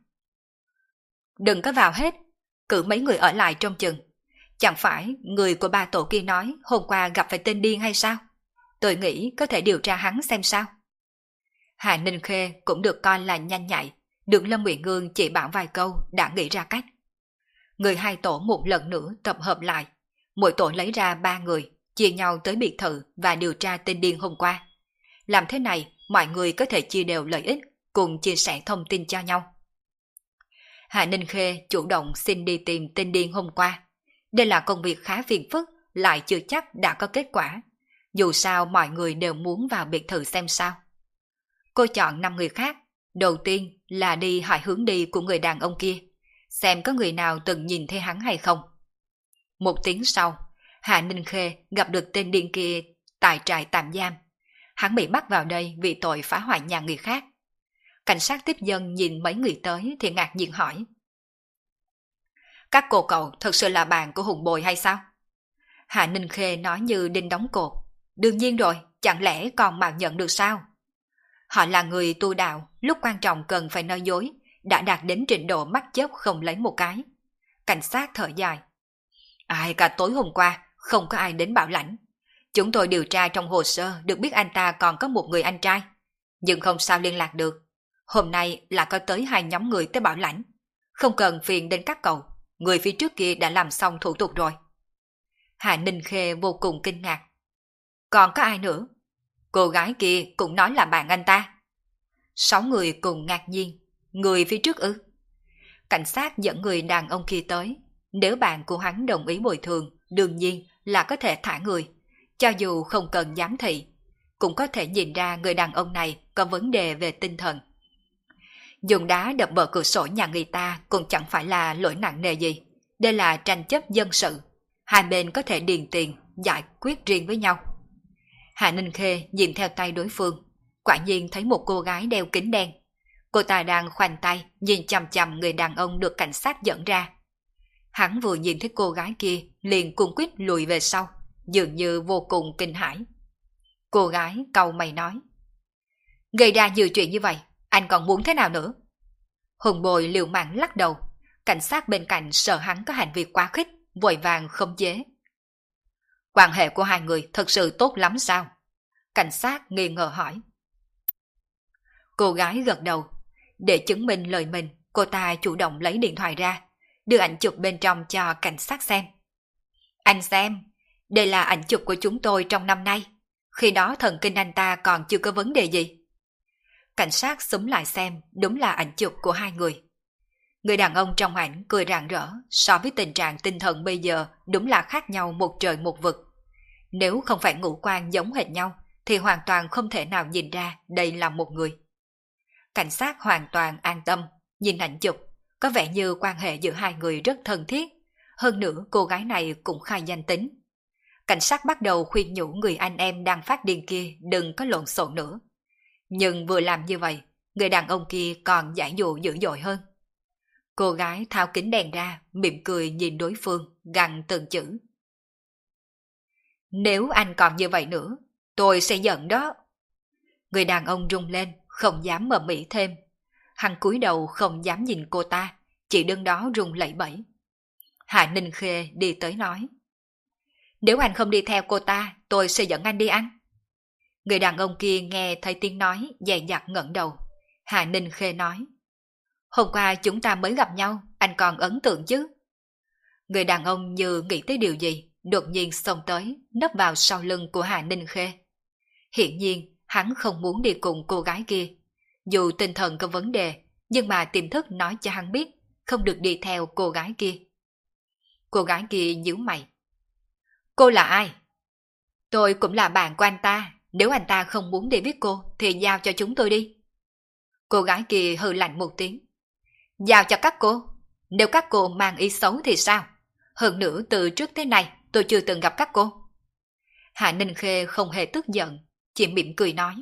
Speaker 1: Đừng có vào hết, cử mấy người ở lại trong chừng. Chẳng phải người của ba tổ kia nói hôm qua gặp phải tên điên hay sao? Tôi nghĩ có thể điều tra hắn xem sao. Hà Ninh Khê cũng được coi là nhanh nhạy, được Lâm Nguyệt Ngương chỉ bảo vài câu đã nghĩ ra cách. Người hai tổ một lần nữa tập hợp lại, mỗi tổ lấy ra 3 người, chia nhau tới biệt thự và điều tra tên điên hôm qua. Làm thế này, mọi người có thể chia đều lợi ích, cùng chia sẻ thông tin cho nhau. Hạ Ninh Khê chủ động xin đi tìm tên điên hôm qua. Đây là công việc khá phiền phức, lại chưa chắc đã có kết quả. Dù sao mọi người đều muốn vào biệt thự xem sao. Cô chọn 5 người khác. Đầu tiên là đi hỏi hướng đi của người đàn ông kia, xem có người nào từng nhìn thấy hắn hay không. 1 tiếng sau, Hạ Ninh Khê gặp được tên điên kia tại trại tạm giam. Hắn bị bắt vào đây vì tội phá hoại nhà người khác. Cảnh sát tiếp dân nhìn mấy người tới thì ngạc nhiên hỏi: các cô cậu thật sự là bạn của Hùng Bồi hay sao? Hạ Ninh Khê nói như đinh đóng cột: đương nhiên rồi, chẳng lẽ còn mạo nhận được sao? Họ là người tu đạo, lúc quan trọng cần phải nói dối, đã đạt đến trình độ mắt chớp không lấy một cái. Cảnh sát thở dài: ai, cả tối hôm qua không có ai đến Bảo Lãnh. Chúng tôi điều tra trong hồ sơ được biết anh ta còn có một người anh trai, nhưng không sao liên lạc được. Hôm nay là có tới 2 nhóm người tới Bảo Lãnh. Không cần phiền đến các cậu, người phía trước kia đã làm xong thủ tục rồi. Hạ Ninh Khê vô cùng kinh ngạc: còn có ai nữa? Cô gái kia cũng nói là bạn anh ta. 6 người cùng ngạc nhiên: người phía trước ư? Cảnh sát dẫn người đàn ông kia tới. Nếu bạn của hắn đồng ý bồi thường, đương nhiên là có thể thả người, cho dù không cần giám thị. Cũng có thể nhìn ra người đàn ông này có vấn đề về tinh thần. Dùng đá đập vỡ cửa sổ nhà người ta cũng chẳng phải là lỗi nặng nề gì. Đây là tranh chấp dân sự. Hai bên có thể điền tiền, giải quyết riêng với nhau. Hạ Ninh Khê nhìn theo tay đối phương. Quả nhiên thấy một cô gái đeo kính đen. Cô ta đang khoanh tay nhìn chằm chằm người đàn ông được cảnh sát dẫn ra. Hắn vừa nhìn thấy cô gái kia liền cuống quýt lùi về sau, dường như vô cùng kinh hãi. Cô gái cau mày nói: gây ra nhiều chuyện như vậy, anh còn muốn thế nào nữa? Hùng Bồi liều mạng lắc đầu. Cảnh sát bên cạnh sợ hắn có hành vi quá khích, vội vàng khống chế. Quan hệ của hai người thật sự tốt lắm sao? Cảnh sát nghi ngờ hỏi. Cô gái gật đầu. Để chứng minh lời mình, cô ta chủ động lấy điện thoại ra, đưa ảnh chụp bên trong cho cảnh sát xem. Anh xem, đây là ảnh chụp của chúng tôi trong năm nay. Khi đó thần kinh anh ta còn chưa có vấn đề gì. Cảnh sát xúm lại xem, đúng là ảnh chụp của hai người. Người đàn ông trong ảnh cười rạng rỡ, so với tình trạng tinh thần bây giờ đúng là khác nhau một trời một vực. Nếu không phải ngũ quan giống hệt nhau, thì hoàn toàn không thể nào nhìn ra đây là một người. Cảnh sát hoàn toàn an tâm, nhìn ảnh chụp, có vẻ như quan hệ giữa hai người rất thân thiết. Hơn nữa cô gái này cũng khai danh tính. Cảnh sát bắt đầu khuyên nhủ người anh em đang phát điên kia đừng có lộn xộn nữa. Nhưng vừa làm như vậy, người đàn ông kia còn giải dụ dữ dội hơn. Cô gái tháo kính đèn ra, mỉm cười nhìn đối phương, gằn từng chữ. Nếu anh còn như vậy nữa, tôi sẽ giận đó. Người đàn ông rung lên, không dám mờ mị thêm. Hắn cúi đầu không dám nhìn cô ta, chỉ đứng đó run lẩy bẩy. Hạ Ninh Khê đi tới nói. Nếu anh không đi theo cô ta, tôi sẽ dẫn anh đi ăn. Người đàn ông kia nghe thấy tiếng nói, dè dặt ngẩng đầu. Hạ Ninh Khê nói. Hôm qua chúng ta mới gặp nhau, anh còn ấn tượng chứ? Người đàn ông như nghĩ tới điều gì, đột nhiên xông tới, nấp vào sau lưng của Hạ Ninh Khê. Hiển nhiên, hắn không muốn đi cùng cô gái kia. Dù tinh thần có vấn đề, nhưng mà tiềm thức nói cho hắn biết, không được đi theo cô gái kia. Cô gái kia nhíu mày. Cô là ai? Tôi cũng là bạn của anh ta, nếu anh ta không muốn đi với cô, thì giao cho chúng tôi đi. Cô gái kia hừ lạnh một tiếng. Giao cho các cô? Nếu các cô mang ý xấu thì sao? Hơn nữa từ trước tới nay tôi chưa từng gặp các cô. Hạ Ninh Khê không hề tức giận, chỉ mỉm cười nói.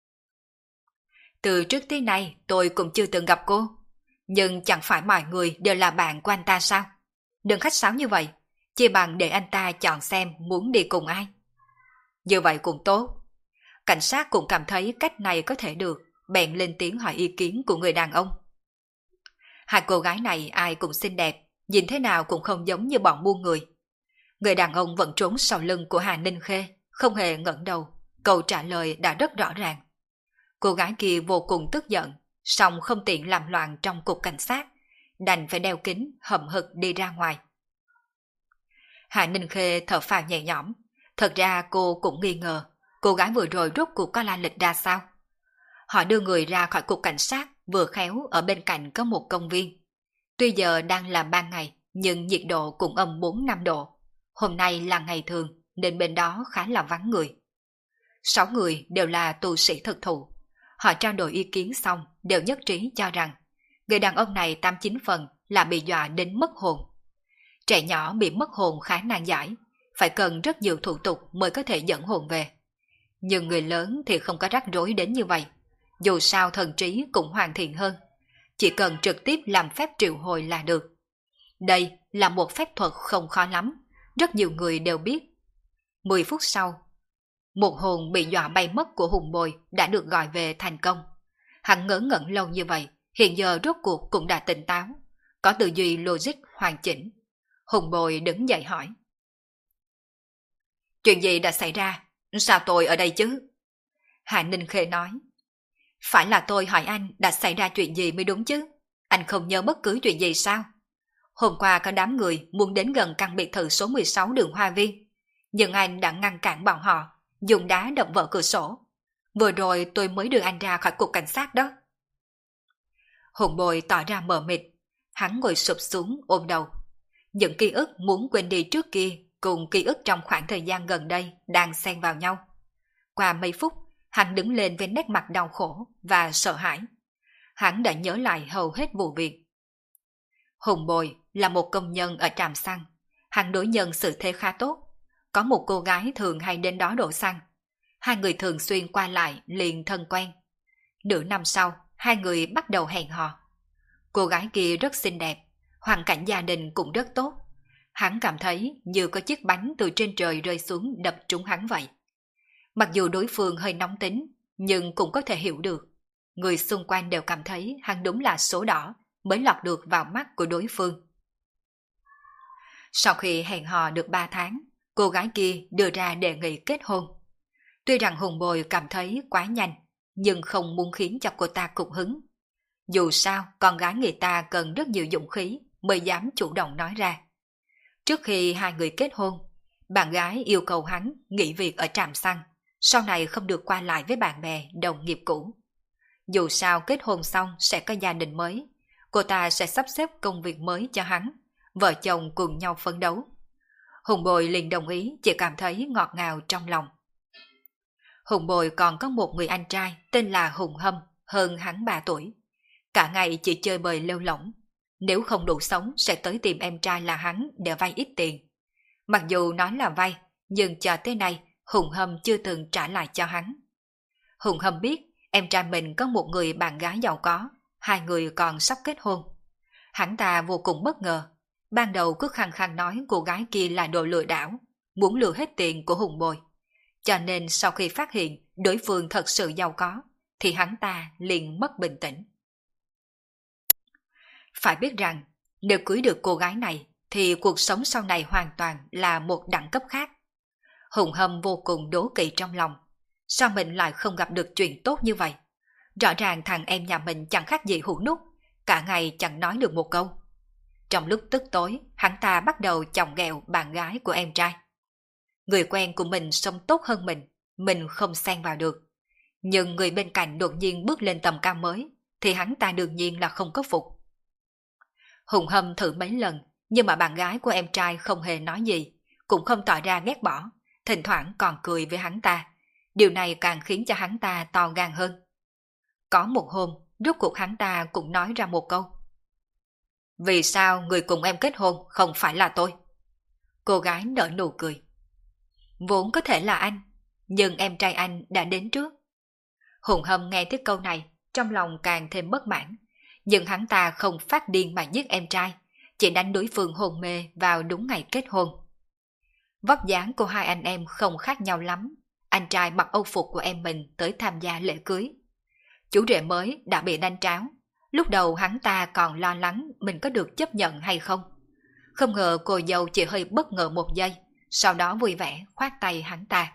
Speaker 1: Từ trước tới nay tôi cũng chưa từng gặp cô, nhưng chẳng phải mọi người đều là bạn của anh ta sao? Đừng khách sáo như vậy, chỉ bằng để anh ta chọn xem muốn đi cùng ai. Như vậy cũng tốt. Cảnh sát cũng cảm thấy cách này có thể được, bèn lên tiếng hỏi ý kiến của người đàn ông. Hai cô gái này ai cũng xinh đẹp, nhìn thế nào cũng không giống như bọn buôn người. Người đàn ông vẫn trốn sau lưng của Hà Ninh Khê, không hề ngẩng đầu, câu trả lời đã rất rõ ràng. Cô gái kia vô cùng tức giận, song không tiện làm loạn trong cục cảnh sát, đành phải đeo kính hậm hực đi ra ngoài. Hạ Ninh Khê thở phào nhẹ nhõm, thật ra cô cũng nghi ngờ, cô gái vừa rồi rốt cuộc có la lịch ra sao. Họ đưa người ra khỏi cục cảnh sát, vừa khéo ở bên cạnh có một công viên. Tuy giờ đang là ban ngày, nhưng nhiệt độ cũng âm 4-5 độ. Hôm nay là ngày thường nên bên đó khá là vắng người. 6 người đều là tu sĩ thực thụ. Họ trao đổi ý kiến xong đều nhất trí cho rằng người đàn ông này 89 phần là bị dọa đến mất hồn. Trẻ nhỏ bị mất hồn khá nan giải, phải cần rất nhiều thủ tục mới có thể dẫn hồn về. Nhưng người lớn thì không có rắc rối đến như vậy. Dù sao thần trí cũng hoàn thiện hơn. Chỉ cần trực tiếp làm phép triệu hồi là được. Đây là một phép thuật không khó lắm, rất nhiều người đều biết. 10 phút sau, một hồn bị dọa bay mất của Hùng Bồi đã được gọi về thành công. Hắn ngớ ngẩn lâu như vậy, hiện giờ rốt cuộc cũng đã tỉnh táo, có tư duy logic hoàn chỉnh. Hùng Bồi đứng dậy hỏi. Chuyện gì đã xảy ra? Sao tôi ở đây chứ? Hạ Ninh Khê nói. Phải là tôi hỏi anh đã xảy ra chuyện gì mới đúng chứ? Anh không nhớ bất cứ chuyện gì sao? Hôm qua có đám người muốn đến gần căn biệt thự số 16 đường Hoa Viên, nhưng anh đã ngăn cản bọn họ, dùng đá đập vỡ cửa sổ. Vừa rồi tôi mới đưa anh ra khỏi cục cảnh sát đó. Hùng Bồi tỏ ra mờ mịt, hắn ngồi sụp xuống ôm đầu. Những ký ức muốn quên đi trước kia cùng ký ức trong khoảng thời gian gần đây đang xen vào nhau. Qua mấy phút, hắn đứng lên với nét mặt đau khổ và sợ hãi. Hắn đã nhớ lại hầu hết vụ việc. Hùng Bồi là một công nhân ở trạm xăng. Hắn đối nhân xử thế khá tốt. Có một cô gái thường hay đến đó đổ xăng. Hai người thường xuyên qua lại liền thân quen. Nửa năm sau, hai người bắt đầu hẹn hò. Cô gái kia rất xinh đẹp, hoàn cảnh gia đình cũng rất tốt. Hắn cảm thấy như có chiếc bánh từ trên trời rơi xuống đập trúng hắn vậy. Mặc dù đối phương hơi nóng tính, nhưng cũng có thể hiểu được. Người xung quanh đều cảm thấy hắn đúng là số đỏ mới lọt được vào mắt của đối phương. Sau khi hẹn hò được 3 tháng, cô gái kia đưa ra đề nghị kết hôn. Tuy rằng Hùng Bồi cảm thấy quá nhanh, nhưng không muốn khiến cho cô ta cục hứng. Dù sao, con gái người ta cần rất nhiều dũng khí mới dám chủ động nói ra. Trước khi hai người kết hôn, bạn gái yêu cầu hắn nghỉ việc ở trạm xăng, sau này không được qua lại với bạn bè, đồng nghiệp cũ. Dù sao kết hôn xong sẽ có gia đình mới, cô ta sẽ sắp xếp công việc mới cho hắn, vợ chồng cùng nhau phấn đấu. Hùng Bồi liền đồng ý, chỉ cảm thấy ngọt ngào trong lòng. Hùng Bồi còn có một người anh trai tên là Hùng Hâm, hơn hắn 3 tuổi. Cả ngày chỉ chơi bời lêu lỏng. Nếu không đủ sống sẽ tới tìm em trai là hắn để vay ít tiền. Mặc dù nói là vay, nhưng cho tới nay Hùng Hâm chưa từng trả lại cho hắn. Hùng Hâm biết em trai mình có một người bạn gái giàu có, hai người còn sắp kết hôn. Hắn ta vô cùng bất ngờ. Ban đầu cứ khăng khăng nói cô gái kia là đồ lừa đảo, muốn lừa hết tiền của Hùng Bồi. Cho nên sau khi phát hiện đối phương thật sự giàu có, thì hắn ta liền mất bình tĩnh. Phải biết rằng, nếu cưới được cô gái này, thì cuộc sống sau này hoàn toàn là một đẳng cấp khác. Hùng Hâm vô cùng đố kỵ trong lòng. Sao mình lại không gặp được chuyện tốt như vậy? Rõ ràng thằng em nhà mình chẳng khác gì hũ nút, cả ngày chẳng nói được một câu. Trong lúc tức tối, hắn ta bắt đầu chọc ghẹo bạn gái của em trai. Người quen của mình sống tốt hơn mình không xen vào được. Nhưng người bên cạnh đột nhiên bước lên tầm cao mới, thì hắn ta đương nhiên là không có phục. Hùng Hâm thử mấy lần, nhưng mà bạn gái của em trai không hề nói gì, cũng không tỏ ra ghét bỏ, thỉnh thoảng còn cười với hắn ta. Điều này càng khiến cho hắn ta to gan hơn. Có một hôm, rốt cuộc hắn ta cũng nói ra một câu. Vì sao người cùng em kết hôn không phải là tôi? Cô gái nở nụ cười. Vốn có thể là anh, nhưng em trai anh đã đến trước. Hùng Hâm nghe thấy câu này, trong lòng càng thêm bất mãn. Nhưng hắn ta không phát điên mà giết em trai, chỉ đánh đối phương hôn mê vào đúng ngày kết hôn. Vóc dáng của hai anh em không khác nhau lắm. Anh trai mặc âu phục của em mình tới tham gia lễ cưới. Chú rể mới đã bị đánh tráo. Lúc đầu hắn ta còn lo lắng mình có được chấp nhận hay không. Không ngờ cô dâu chỉ hơi bất ngờ một giây, sau đó vui vẻ khoát tay hắn ta.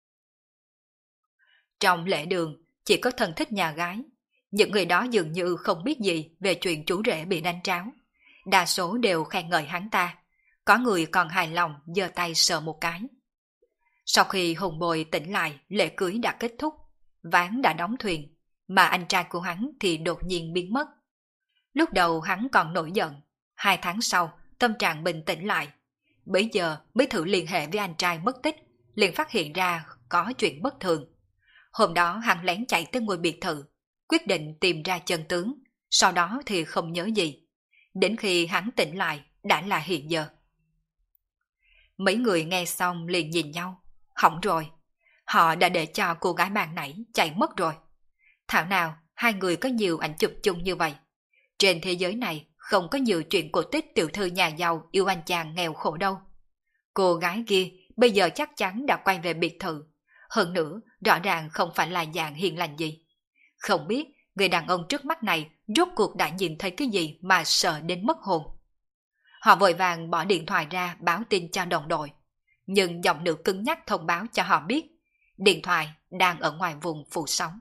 Speaker 1: Trong lễ đường chỉ có thân thích nhà gái. Những người đó dường như không biết gì về chuyện chú rể bị đánh tráo. Đa số đều khen ngợi hắn ta. Có người còn hài lòng giơ tay sờ một cái. Sau khi Hùng Bồi tỉnh lại, lễ cưới đã kết thúc. Ván đã đóng thuyền, mà anh trai của hắn thì đột nhiên biến mất. Lúc đầu hắn còn nổi giận. 2 tháng sau, tâm trạng bình tĩnh lại. Bấy giờ mới thử liên hệ với anh trai mất tích, liền phát hiện ra có chuyện bất thường. Hôm đó hắn lén chạy tới ngôi biệt thự, quyết định tìm ra chân tướng, sau đó thì không nhớ gì. Đến khi hắn tỉnh lại đã là hiện giờ. Mấy người nghe xong liền nhìn nhau, hỏng rồi. Họ đã để cho cô gái ban nãy chạy mất rồi. Thảo nào hai người có nhiều ảnh chụp chung như vậy. Trên thế giới này không có nhiều chuyện cổ tích tiểu thư nhà giàu yêu anh chàng nghèo khổ đâu. Cô gái kia bây giờ chắc chắn đã quay về biệt thự. Hơn nữa, rõ ràng không phải là dạng hiền lành gì. Không biết người đàn ông trước mắt này rốt cuộc đã nhìn thấy cái gì mà sợ đến mất hồn. Họ vội vàng bỏ điện thoại ra báo tin cho đồng đội. Nhưng giọng nữ cứng nhắc thông báo cho họ biết điện thoại đang ở ngoài vùng phủ sóng.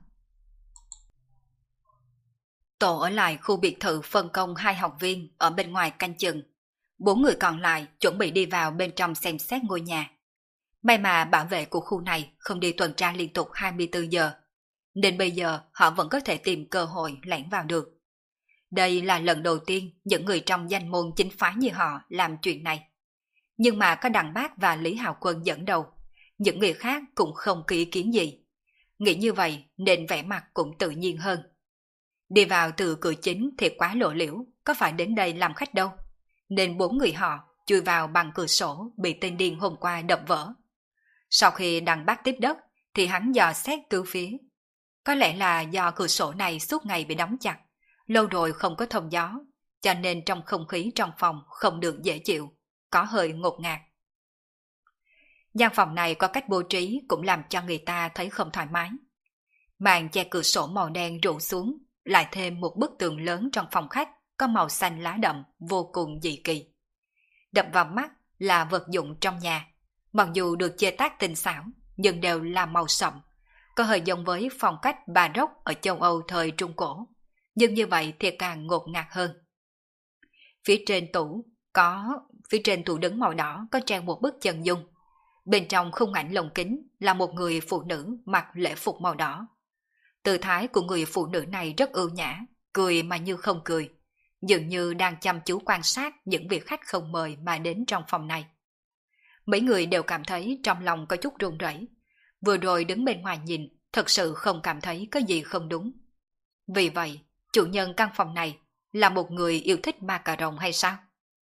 Speaker 1: Tổ ở lại khu biệt thự phân công 2 học viên ở bên ngoài canh chừng. 4 người còn lại chuẩn bị đi vào bên trong xem xét ngôi nhà. May mà bảo vệ của khu này không đi tuần tra liên tục 24 giờ, nên bây giờ họ vẫn có thể tìm cơ hội lẻn vào được. Đây là lần đầu tiên những người trong danh môn chính phái như họ làm chuyện này. Nhưng mà có Đằng Bác và Lý Hào Quân dẫn đầu, những người khác cũng không có ý kiến gì. Nghĩ như vậy nên vẻ mặt cũng tự nhiên hơn. Đi vào từ cửa chính thì quá lộ liễu, có phải đến đây làm khách đâu. Nên 4 người họ chui vào bằng cửa sổ bị tên điên hôm qua đập vỡ. Sau khi Đằng Bác tiếp đất thì hắn dò xét tứ phía. Có lẽ là do cửa sổ này suốt ngày bị đóng chặt, lâu rồi không có thông gió, cho nên trong không khí trong phòng không được dễ chịu, có hơi ngột ngạt. Gian phòng này có cách bố trí cũng làm cho người ta thấy không thoải mái. Màn che cửa sổ màu đen rủ xuống, lại thêm một bức tường lớn trong phòng khách có màu xanh lá đậm vô cùng dị kỳ. Đập vào mắt là vật dụng trong nhà, mặc dù được chế tác tinh xảo nhưng đều là màu sậm, có hơi giống với phong cách Baroque ở châu Âu thời Trung Cổ, nhưng như vậy thì càng ngột ngạt hơn. Phía trên tủ đứng màu đỏ có treo một bức chân dung. Bên trong khung ảnh lồng kính là một người phụ nữ mặc lễ phục màu đỏ. Tư thái của người phụ nữ này rất ưu nhã, cười mà như không cười, dường như đang chăm chú quan sát những vị khách không mời mà đến trong phòng này. Mấy người đều cảm thấy trong lòng có chút run rẩy. Vừa rồi đứng bên ngoài nhìn, thật sự không cảm thấy có gì không đúng. Vì vậy, chủ nhân căn phòng này là một người yêu thích ma cà rồng hay sao?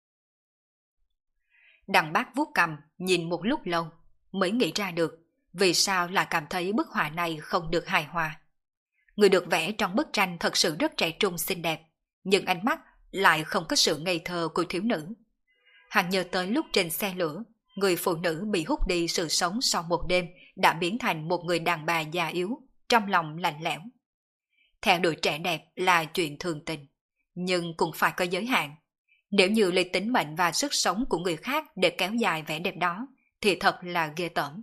Speaker 1: Đằng Bác vuốt cằm nhìn một lúc lâu, mới nghĩ ra được vì sao lại cảm thấy bức họa này không được hài hòa. Người được vẽ trong bức tranh thật sự rất trẻ trung xinh đẹp, nhưng ánh mắt lại không có sự ngây thơ của thiếu nữ. Hắn nhớ tới lúc trên xe lửa, người phụ nữ bị hút đi sự sống sau một đêm đã biến thành một người đàn bà già yếu, trong lòng lạnh lẽo. Theo đuổi trẻ đẹp là chuyện thường tình, nhưng cũng phải có giới hạn. Nếu như lấy tính mệnh và sức sống của người khác để kéo dài vẻ đẹp đó, thì thật là ghê tởm.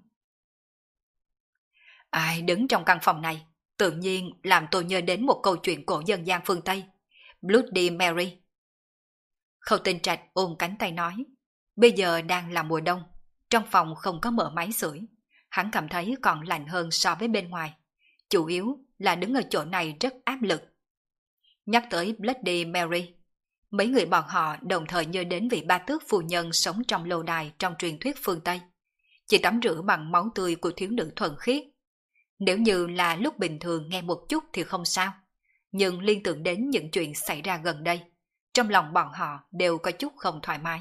Speaker 1: Ai đứng trong căn phòng này, tự nhiên làm tôi nhớ đến một câu chuyện cổ dân gian phương Tây, Bloody Mary. Khâu Tinh Trạch ôm cánh tay nói, bây giờ đang là mùa đông, trong phòng không có mở máy sưởi, hắn cảm thấy còn lạnh hơn so với bên ngoài. Chủ yếu là đứng ở chỗ này rất áp lực. Nhắc tới Bloody Mary, mấy người bọn họ đồng thời nhớ đến vị ba tước phu nhân sống trong lâu đài trong truyền thuyết phương Tây, chỉ tắm rửa bằng máu tươi của thiếu nữ thuần khiết. Nếu như là lúc bình thường nghe một chút thì không sao, nhưng liên tưởng đến những chuyện xảy ra gần đây, trong lòng bọn họ đều có chút không thoải mái.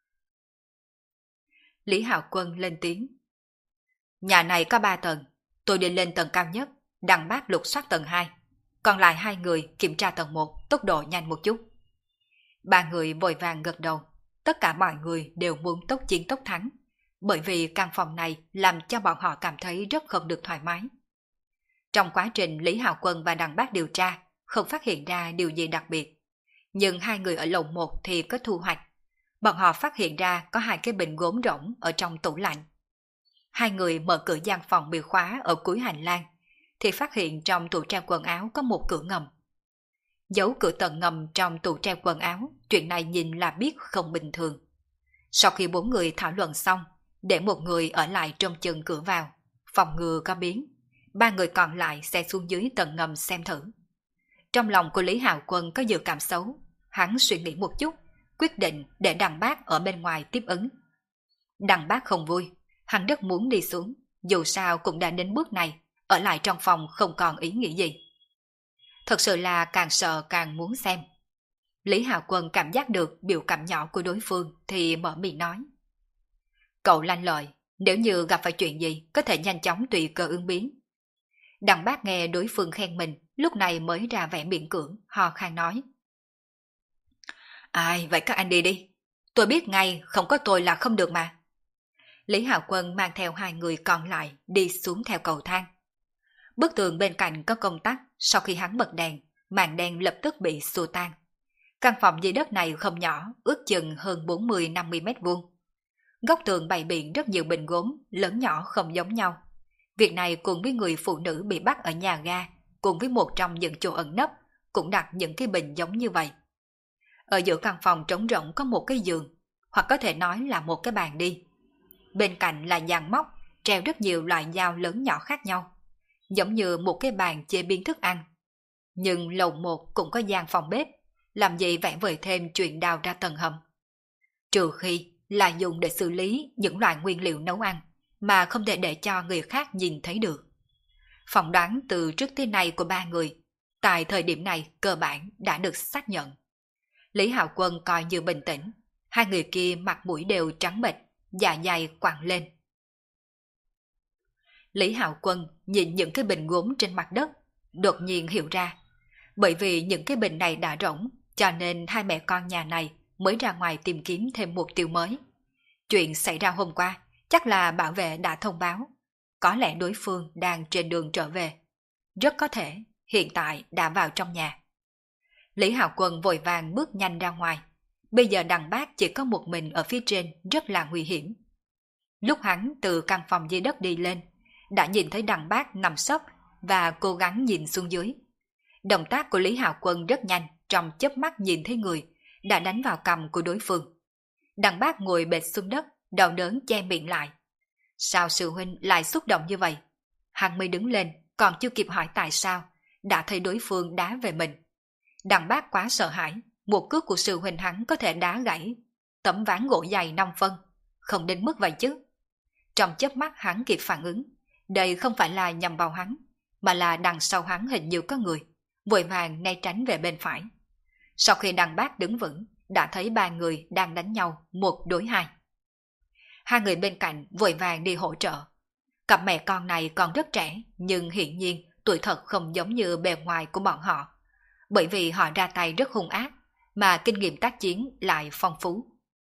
Speaker 1: Lý Hạo Quân lên tiếng. Nhà này có 3 tầng, tôi đi lên tầng cao nhất, Đằng Bác lục soát tầng 2, còn lại 2 người kiểm tra tầng 1, tốc độ nhanh một chút. 3 người vội vàng gật đầu, tất cả mọi người đều muốn tốc chiến tốc thắng, bởi vì căn phòng này làm cho bọn họ cảm thấy rất không được thoải mái. Trong quá trình Lý Hạo Quân và Đằng Bác điều tra, không phát hiện ra điều gì đặc biệt, nhưng 2 người ở lầu 1 thì có thu hoạch. Bọn họ phát hiện ra có 2 cái bình gốm rỗng ở trong tủ lạnh. 2 người mở cửa gian phòng bị khóa ở cuối hành lang, thì phát hiện trong tủ treo quần áo có một cửa ngầm. Giấu cửa tầng ngầm trong tủ treo quần áo, chuyện này nhìn là biết không bình thường. Sau khi 4 người thảo luận xong, để một người ở lại trông chừng cửa vào, phòng ngừa có biến, 3 người còn lại sẽ xuống dưới tầng ngầm xem thử. Trong lòng của Lý Hạo Quân có dự cảm xấu, hắn suy nghĩ một chút, quyết định để Đằng Bác ở bên ngoài tiếp ứng. Đằng Bác không vui, hắn rất muốn đi xuống, dù sao cũng đã đến bước này, ở lại trong phòng không còn ý nghĩ gì. Thật sự là càng sợ càng muốn xem. Lý Hạo Quân cảm giác được biểu cảm nhỏ của đối phương thì mở miệng nói. Cậu lanh lợi, nếu như gặp phải chuyện gì có thể nhanh chóng tùy cơ ứng biến. Đằng Bác nghe đối phương khen mình, lúc này mới ra vẻ miễn cưỡng, ho khan nói. Ai, vậy các anh đi đi. Tôi biết ngay không có tôi là không được mà. Lý Hạo Quân mang theo hai người còn lại đi xuống theo cầu thang. Bức tường bên cạnh có công tắc, sau khi hắn bật đèn, màn đen lập tức bị xua tan. Căn phòng dưới đất này không nhỏ, ước chừng hơn 40-50 mét vuông. Góc tường bày biện rất nhiều bình gốm, lớn nhỏ không giống nhau. Việc này cùng với người phụ nữ bị bắt ở nhà ga, cùng với một trong những chỗ ẩn nấp, cũng đặt những cái bình giống như vậy. Ở giữa căn phòng trống rỗng có một cái giường, hoặc có thể nói là một cái bàn đi. Bên cạnh là dàn móc, treo rất nhiều loại dao lớn nhỏ khác nhau, giống như một cái bàn chế biến thức ăn. Nhưng lầu một cũng có gian phòng bếp, làm gì vẽ vời thêm chuyện đào ra tầng hầm. Trừ khi là dùng để xử lý những loại nguyên liệu nấu ăn, mà không thể để cho người khác nhìn thấy được. Phỏng đoán từ trước tới nay của ba người, tại thời điểm này cơ bản đã được xác nhận. Lý Hạo Quân coi như bình tĩnh, hai người kia mặt mũi đều trắng bệch, dạ dày quặn lên. Lý Hạo Quân nhìn những cái bình gốm trên mặt đất, đột nhiên hiểu ra. Bởi vì những cái bình này đã rỗng, cho nên hai mẹ con nhà này mới ra ngoài tìm kiếm thêm mục tiêu mới. Chuyện xảy ra hôm qua, chắc là bảo vệ đã thông báo. Có lẽ đối phương đang trên đường trở về. Rất có thể, hiện tại đã vào trong nhà. Lý Hạo Quân vội vàng bước nhanh ra ngoài. Bây giờ Đằng Bác chỉ có một mình ở phía trên, rất là nguy hiểm. Lúc hắn từ căn phòng dưới đất đi lên, đã nhìn thấy Đằng Bác nằm sấp và cố gắng nhìn xuống dưới. Động tác của Lý Hạo Quân rất nhanh, trong chớp mắt nhìn thấy người, đã đánh vào cằm của đối phương. Đằng Bác ngồi bệt xuống đất, đau đớn che miệng lại. Sao sư huynh lại xúc động như vậy? Hắn mới đứng lên, còn chưa kịp hỏi tại sao, đã thấy đối phương đá về mình. Đằng Bác quá sợ hãi, một cước của sư huynh hắn có thể đá gãy tấm ván gỗ dày 5 phân, không đến mức vậy chứ. Trong chớp mắt hắn kịp phản ứng, đây không phải là nhằm vào hắn, mà là đằng sau hắn hình như có người, vội vàng né tránh về bên phải. Sau khi Đằng Bác đứng vững, đã thấy ba người đang đánh nhau 1 đối 2. Hai người bên cạnh vội vàng đi hỗ trợ. Cặp mẹ con này còn rất trẻ, nhưng hiển nhiên tuổi thật không giống như bề ngoài của bọn họ. Bởi vì họ ra tay rất hung ác, mà kinh nghiệm tác chiến lại phong phú.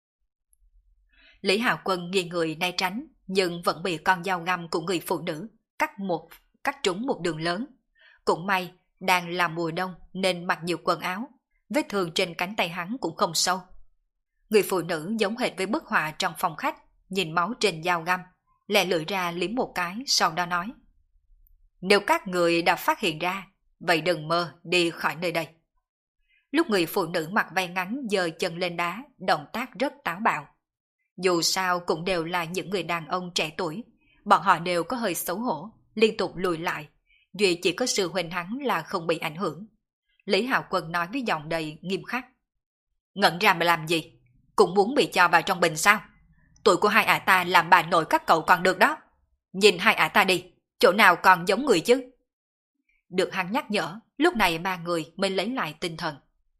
Speaker 1: Lý Hạo Quân nghiêng người né tránh, nhưng vẫn bị con dao găm của người phụ nữ cắt trúng một đường lớn. Cũng may, đang là mùa đông nên mặc nhiều quần áo, vết thương trên cánh tay hắn cũng không sâu. Người phụ nữ giống hệt với bức họa trong phòng khách, nhìn máu trên dao găm, lẹ lưỡi ra liếm một cái, sau đó nói. Nếu các người đã phát hiện ra, vậy đừng mơ đi khỏi nơi đây. Lúc người phụ nữ mặc váy ngắn giơ chân lên đá, động tác rất táo bạo. Dù sao cũng đều là những người đàn ông trẻ tuổi, bọn họ đều có hơi xấu hổ, liên tục lùi lại. Duy chỉ có sư huynh hắn là không bị ảnh hưởng. Lý Hạo Quân nói với giọng đầy nghiêm khắc. Ngẩn ra mà làm gì? Cũng muốn bị cho vào trong bình sao? Tuổi của hai ả ta làm bà nội các cậu còn được đó. Nhìn hai ả ta đi, chỗ nào còn giống người chứ? Được hắn nhắc nhở, lúc này ba người mới lấy lại tinh thần.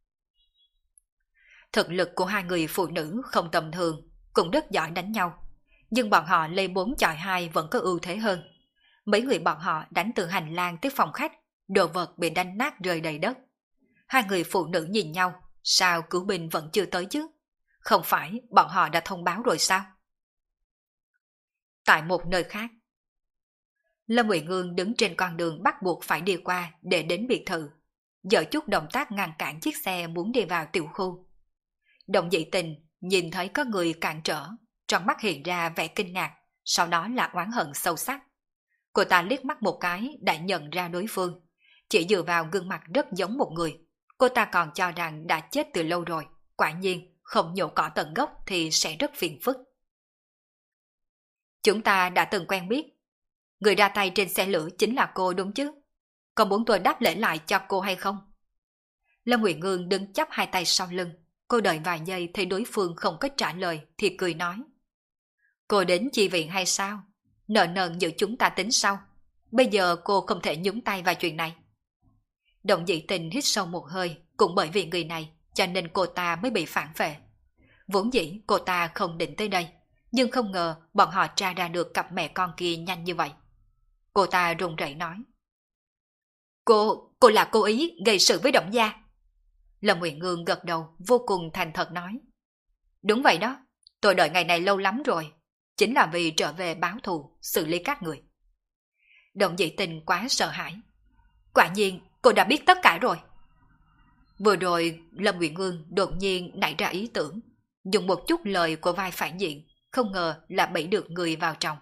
Speaker 1: Thực lực của hai người phụ nữ không tầm thường, cũng rất giỏi đánh nhau. Nhưng bọn họ lên 4 chọi 2 vẫn có ưu thế hơn. Mấy người bọn họ đánh từ hành lang tới phòng khách, đồ vật bị đánh nát rơi đầy đất. Hai người phụ nữ nhìn nhau, sao cứu binh vẫn chưa tới chứ? Không phải bọn họ đã thông báo rồi sao? Tại một nơi khác, Lâm Uyển Ngương đứng trên con đường bắt buộc phải đi qua để đến biệt thự, dở chút động tác ngăn cản chiếc xe muốn đi vào tiểu khu. Đồng Dị Tình nhìn thấy có người cản trở, trong mắt hiện ra vẻ kinh ngạc, sau đó là oán hận sâu sắc. Cô ta liếc mắt một cái đã nhận ra đối phương, chỉ dựa vào gương mặt rất giống một người. Cô ta còn cho rằng đã chết từ lâu rồi, quả nhiên không nhổ cỏ tận gốc thì sẽ rất phiền phức. Chúng ta đã từng quen biết. Người ra tay trên xe lửa chính là cô đúng chứ? Còn muốn tôi đáp lễ lại cho cô hay không? Lâm Uyển Ngương đứng chắp hai tay sau lưng, cô đợi vài giây thấy đối phương không có trả lời thì cười nói. Cô đến chi viện hay sao? Nợ nần giữa chúng ta tính sau. Bây giờ cô không thể nhúng tay vào chuyện này. Động Dĩ Tình hít sâu một hơi, cũng bởi vì người này cho nên cô ta mới bị phản vệ. Vốn dĩ cô ta không định tới đây, nhưng không ngờ bọn họ tra ra được cặp mẹ con kia nhanh như vậy. Cô ta run rẩy nói. Cô là cố ý gây sự với Động gia. Lâm Uyển Ngương gật đầu vô cùng thành thật nói. Đúng vậy đó, tôi đợi ngày này lâu lắm rồi. Chính là vì trở về báo thù, xử lý các người. Động Dĩ Tình quá sợ hãi. Quả nhiên, cô đã biết tất cả rồi. Vừa rồi, Lâm Uyển Ngương đột nhiên nảy ra ý tưởng, dùng một chút lời của vai phản diện, không ngờ là bẫy được người vào trong.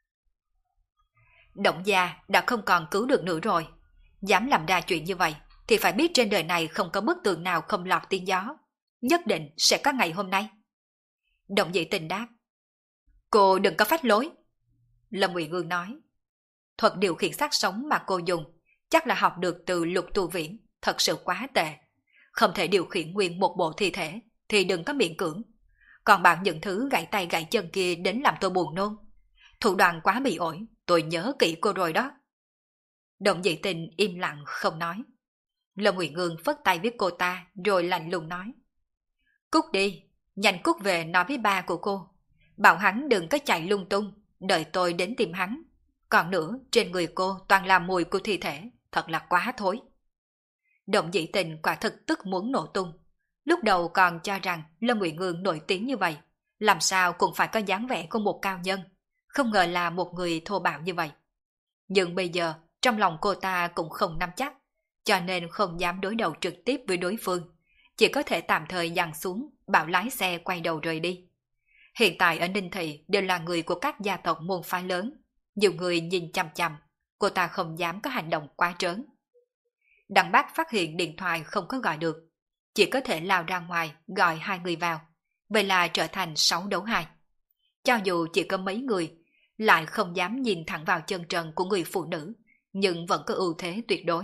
Speaker 1: Động gia đã không còn cứu được nữa rồi. Dám làm ra chuyện như vậy, thì phải biết trên đời này không có bức tường nào không lọt tiếng gió. Nhất định sẽ có ngày hôm nay. Động Dĩ Tình đáp. Cô đừng có phách lối. Lâm Uyển Ngương nói. Thuật điều khiển xác sống mà cô dùng chắc là học được từ Lục Tu Viễn, thật sự quá tệ. Không thể điều khiển nguyên một bộ thi thể thì đừng có miễn cưỡng. Còn bạn những thứ gãy tay gãy chân kia đến làm tôi buồn nôn. Thủ đoạn quá bị ổi, tôi nhớ kỹ cô rồi đó. Động Dĩ Tình im lặng không nói. Lâm Uyển Ngương phất tay với cô ta rồi lạnh lùng nói. Cút đi, nhanh cút về nói với ba của cô. Bảo hắn đừng có chạy lung tung, đợi tôi đến tìm hắn. Còn nữa, trên người cô toàn là mùi của thi thể, thật là quá thối. Động Dĩ Tình quả thực tức muốn nổ tung. Lúc đầu còn cho rằng Lâm Uyển Ngương nổi tiếng như vậy, làm sao cũng phải có dáng vẻ của một cao nhân, không ngờ là một người thô bạo như vậy. Nhưng bây giờ, trong lòng cô ta cũng không nắm chắc, cho nên không dám đối đầu trực tiếp với đối phương, chỉ có thể tạm thời giằng xuống, bảo lái xe quay đầu rời đi. Hiện tại ở Ninh Thị đều là người của các gia tộc môn phái lớn, nhiều người nhìn chằm chằm, cô ta không dám có hành động quá trớn. Đặng Bác phát hiện điện thoại không có gọi được, chỉ có thể lao ra ngoài gọi hai người vào, vậy là trở thành 6-2. Cho dù chỉ có mấy người, lại không dám nhìn thẳng vào chân trần của người phụ nữ, nhưng vẫn có ưu thế tuyệt đối.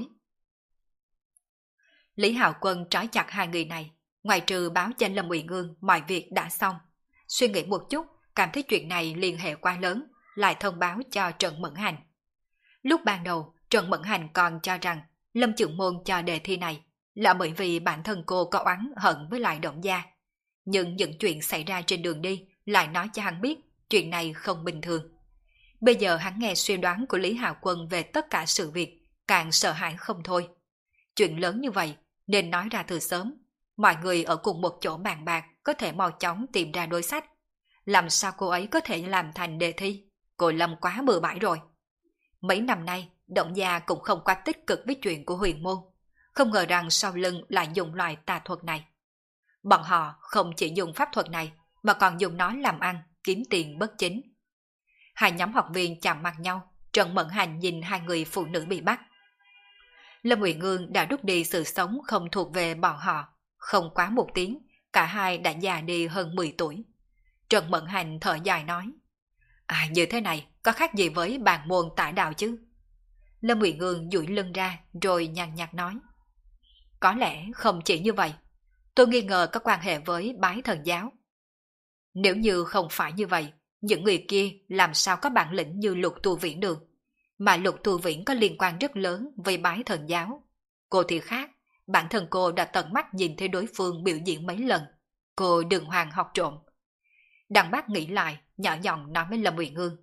Speaker 1: Lý Hạo Quân trói chặt hai người này, ngoài trừ báo cho Lâm Uyển Ngương mọi việc đã xong, suy nghĩ một chút, cảm thấy chuyện này liên hệ quá lớn, lại thông báo cho Trần Mẫn Hành. Lúc ban đầu, Trần Mẫn Hành còn cho rằng Lâm Chưởng Môn cho đề thi này là bởi vì bản thân cô có oán hận với lại Động gia. Nhưng những chuyện xảy ra trên đường đi lại nói cho hắn biết chuyện này không bình thường. Bây giờ hắn nghe suy đoán của Lý Hạo Quân về tất cả sự việc, càng sợ hãi không thôi. Chuyện lớn như vậy nên nói ra từ sớm, mọi người ở cùng một chỗ bàn bạc có thể mau chóng tìm ra đối sách. Làm sao cô ấy có thể làm thành đề thi? Cô Lâm quá bừa bãi rồi. Mấy năm nay, Động gia cũng không quá tích cực với chuyện của Huyền Môn, không ngờ rằng sau lưng lại dùng loại tà thuật này. Bọn họ không chỉ dùng pháp thuật này, mà còn dùng nó làm ăn, kiếm tiền bất chính. Hai nhóm học viên chạm mặt nhau, Trần Mẫn Hành nhìn hai người phụ nữ bị bắt. Lâm Uyển Ngương đã rút đi sự sống không thuộc về bọn họ, không quá một tiếng, cả hai đã già đi hơn 10 tuổi. Trần Mẫn Hành thở dài nói, như thế này có khác gì với bàn môn tả đạo chứ? Lâm Uyển Ngương duỗi lưng ra rồi nhàn nhạt nói, có lẽ không chỉ như vậy, tôi nghi ngờ có quan hệ với Bái Thần giáo. Nếu như không phải như vậy, những người kia làm sao có bản lĩnh như Lục Tu Viễn được, mà Lục Tu Viễn có liên quan rất lớn với Bái Thần giáo. Cô thì khác, bản thân cô đã tận mắt nhìn thấy đối phương biểu diễn mấy lần, cô đừng hoàng học trộm. Đặng Bác nghĩ lại, nhỏ giọng nói với Lâm Uyển Ngương,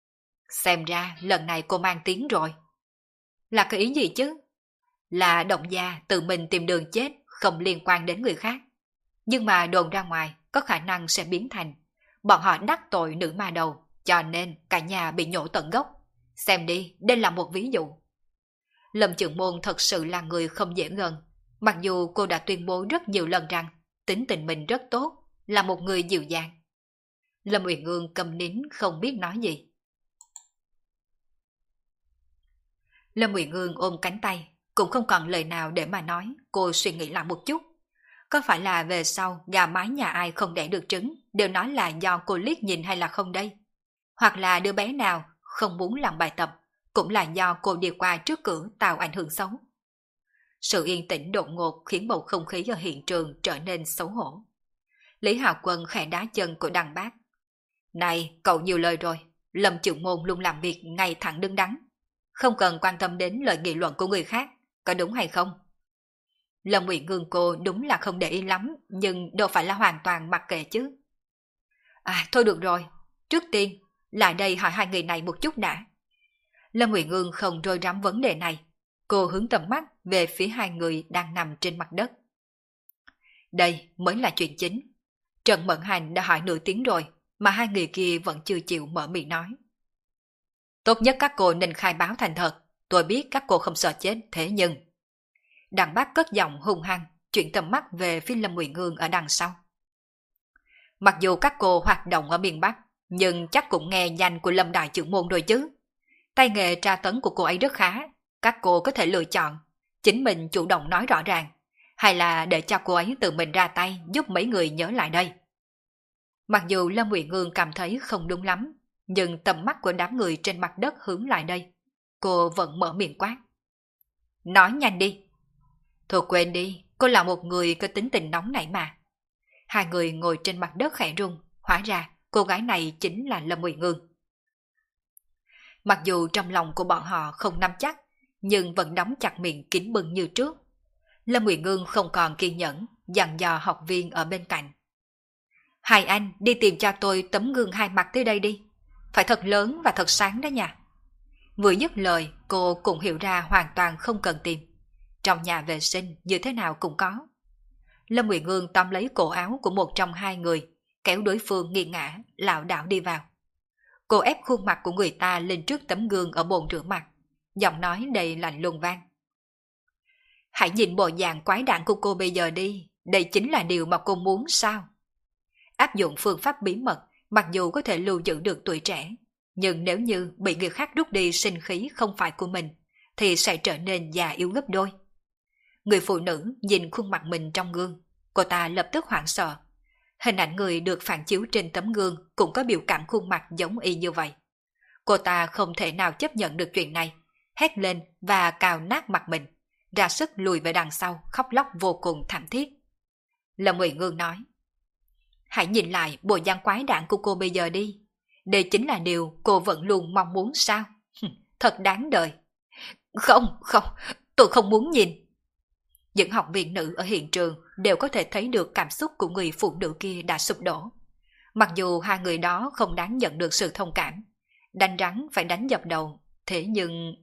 Speaker 1: xem ra lần này cô mang tiếng rồi. Là cái ý gì chứ? Là Động gia tự mình tìm đường chết, không liên quan đến người khác. Nhưng mà đồn ra ngoài có khả năng sẽ biến thành bọn họ đắc tội nữ ma đầu, cho nên cả nhà bị nhổ tận gốc. Xem đi, đây là một ví dụ. Lâm Chưởng Môn thật sự là người không dễ gần, mặc dù cô đã tuyên bố rất nhiều lần rằng tính tình mình rất tốt, là một người dịu dàng. Lâm Uyển Ngương cầm nín không biết nói gì. Lâm Uyển Ngương ôm cánh tay, cũng không còn lời nào để mà nói, cô suy nghĩ lại một chút. Có phải là về sau gà mái nhà ai không đẻ được trứng đều nói là do cô liếc nhìn hay là không đây? Hoặc là đứa bé nào không muốn làm bài tập cũng là do cô đi qua trước cửa tạo ảnh hưởng xấu? Sự yên tĩnh đột ngột khiến bầu không khí ở hiện trường trở nên xấu hổ. Lý Hạo Quân khẽ đá chân của Đằng Bác. Này, cậu nhiều lời rồi. Lâm Trưởng Môn luôn làm việc ngay thẳng đứng đắn. Không cần quan tâm đến lời nghị luận của người khác, có đúng hay không? Lâm Uyển Ngưng cô đúng là không để ý lắm, nhưng đâu phải là hoàn toàn mặc kệ chứ. Thôi được rồi. Trước tiên, lại đây hỏi hai người này một chút đã. Lâm Uyển Ngưng không rối rắm vấn đề này. Cô hướng tầm mắt về phía hai người đang nằm trên mặt đất. Đây mới là chuyện chính. Trần Mẫn Hành đã hỏi nửa tiếng rồi, mà hai người kia vẫn chưa chịu mở miệng nói. Tốt nhất các cô nên khai báo thành thật. Tôi biết các cô không sợ chết, thế nhưng... Đằng Bác cất giọng hung hăng, chuyển tầm mắt về phía Lâm Uyển Ngưng ở đằng sau. Mặc dù các cô hoạt động ở miền Bắc, nhưng chắc cũng nghe danh của Lâm Đại Trưởng Môn rồi chứ. Tay nghề tra tấn của cô ấy rất khá, các cô có thể lựa chọn, chính mình chủ động nói rõ ràng, hay là để cho cô ấy tự mình ra tay giúp mấy người nhớ lại đây. Mặc dù Lâm Uyển Ngưng cảm thấy không đúng lắm, nhưng tầm mắt của đám người trên mặt đất hướng lại đây. Cô vẫn mở miệng quát. Nói nhanh đi. Thôi quên đi, cô là một người có tính tình nóng nảy mà. Hai người ngồi trên mặt đất khẽ rung, hóa ra cô gái này chính là Lâm Uyển Ngưng. Mặc dù trong lòng của bọn họ không nắm chắc, nhưng vẫn đóng chặt miệng kín bưng như trước. Lâm Uyển Ngưng không còn kiên nhẫn, dặn dò học viên ở bên cạnh. Hai anh đi tìm cho tôi tấm gương hai mặt tới đây đi. Phải thật lớn và thật sáng đó nha. Vừa dứt lời, cô cũng hiểu ra hoàn toàn không cần tìm. Trong nhà vệ sinh như thế nào cũng có. Lâm Uyển Ngưng tóm lấy cổ áo của một trong hai người, kéo đối phương nghiêng ngã, lảo đảo đi vào. Cô ép khuôn mặt của người ta lên trước tấm gương ở bồn rửa mặt, giọng nói đầy lạnh lùng vang. Hãy nhìn bộ dạng quái đản của cô bây giờ đi, đây chính là điều mà cô muốn sao? Áp dụng phương pháp bí mật, mặc dù có thể lưu giữ được tuổi trẻ, nhưng nếu như bị người khác rút đi sinh khí không phải của mình, thì sẽ trở nên già yếu gấp đôi. Người phụ nữ nhìn khuôn mặt mình trong gương, cô ta lập tức hoảng sợ. Hình ảnh người được phản chiếu trên tấm gương cũng có biểu cảm khuôn mặt giống y như vậy. Cô ta không thể nào chấp nhận được chuyện này, hét lên và cào nát mặt mình, ra sức lùi về đằng sau khóc lóc vô cùng thảm thiết. Lâm Uyển Ngưng nói, hãy nhìn lại bộ dáng quái đản của cô bây giờ đi. Đây chính là điều cô vẫn luôn mong muốn sao? Thật đáng đời. Không, tôi không muốn nhìn. Những học viên nữ ở hiện trường đều có thể thấy được cảm xúc của người phụ nữ kia đã sụp đổ. Mặc dù hai người đó không đáng nhận được sự thông cảm, đánh rắn phải đánh dập đầu, thế nhưng...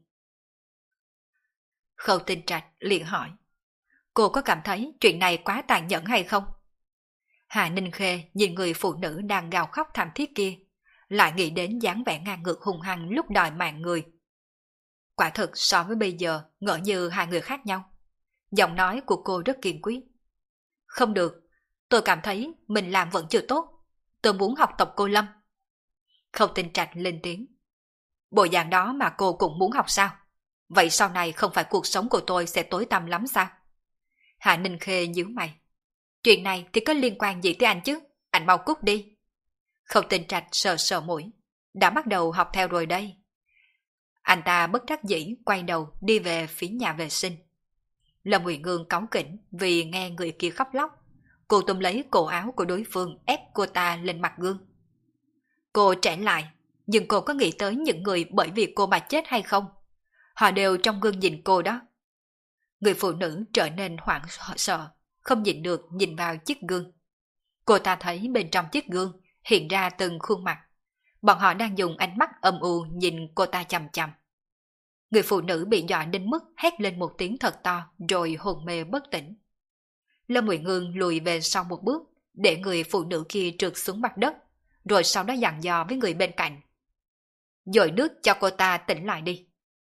Speaker 1: Khâu Tinh Trạch liền hỏi, cô có cảm thấy chuyện này quá tàn nhẫn hay không? Hà Ninh Khê nhìn người phụ nữ đang gào khóc thảm thiết kia, lại nghĩ đến dáng vẻ ngang ngược hung hăng lúc đòi mạng người. Quả thực so với bây giờ ngỡ như hai người khác nhau. Giọng nói của cô rất kiên quyết. Không được, tôi cảm thấy mình làm vẫn chưa tốt. Tôi muốn học tập cô Lâm. Khâu Tinh Trạch lên tiếng. Bộ dạng đó mà cô cũng muốn học sao? Vậy sau này không phải cuộc sống của tôi sẽ tối tăm lắm sao? Hạ Ninh Khê nhíu mày. Chuyện này thì có liên quan gì tới anh chứ? Anh mau cút đi. Khâu Tinh Trạch sờ sờ mũi. Đã bắt đầu học theo rồi đây. Anh ta bất đắc dĩ quay đầu đi về phía nhà vệ sinh. Lâm Uyển Ngưng cáu kỉnh vì nghe người kia khóc lóc. Cô túm lấy cổ áo của đối phương ép cô ta lên mặt gương. Cô trẻ lại, nhưng cô có nghĩ tới những người bởi vì cô mà chết hay không? Họ đều trong gương nhìn cô đó. Người phụ nữ trở nên hoảng sợ, không nhịn được nhìn vào chiếc gương. Cô ta thấy bên trong chiếc gương hiện ra từng khuôn mặt. Bọn họ đang dùng ánh mắt âm u nhìn cô ta chằm chằm. Người phụ nữ bị dọa đến mức hét lên một tiếng thật to rồi hôn mê bất tỉnh. Lâm Uyển Ngưng lùi về sau một bước để người phụ nữ kia trượt xuống mặt đất, rồi sau đó dặn dò với người bên cạnh. Dội nước cho cô ta tỉnh lại đi.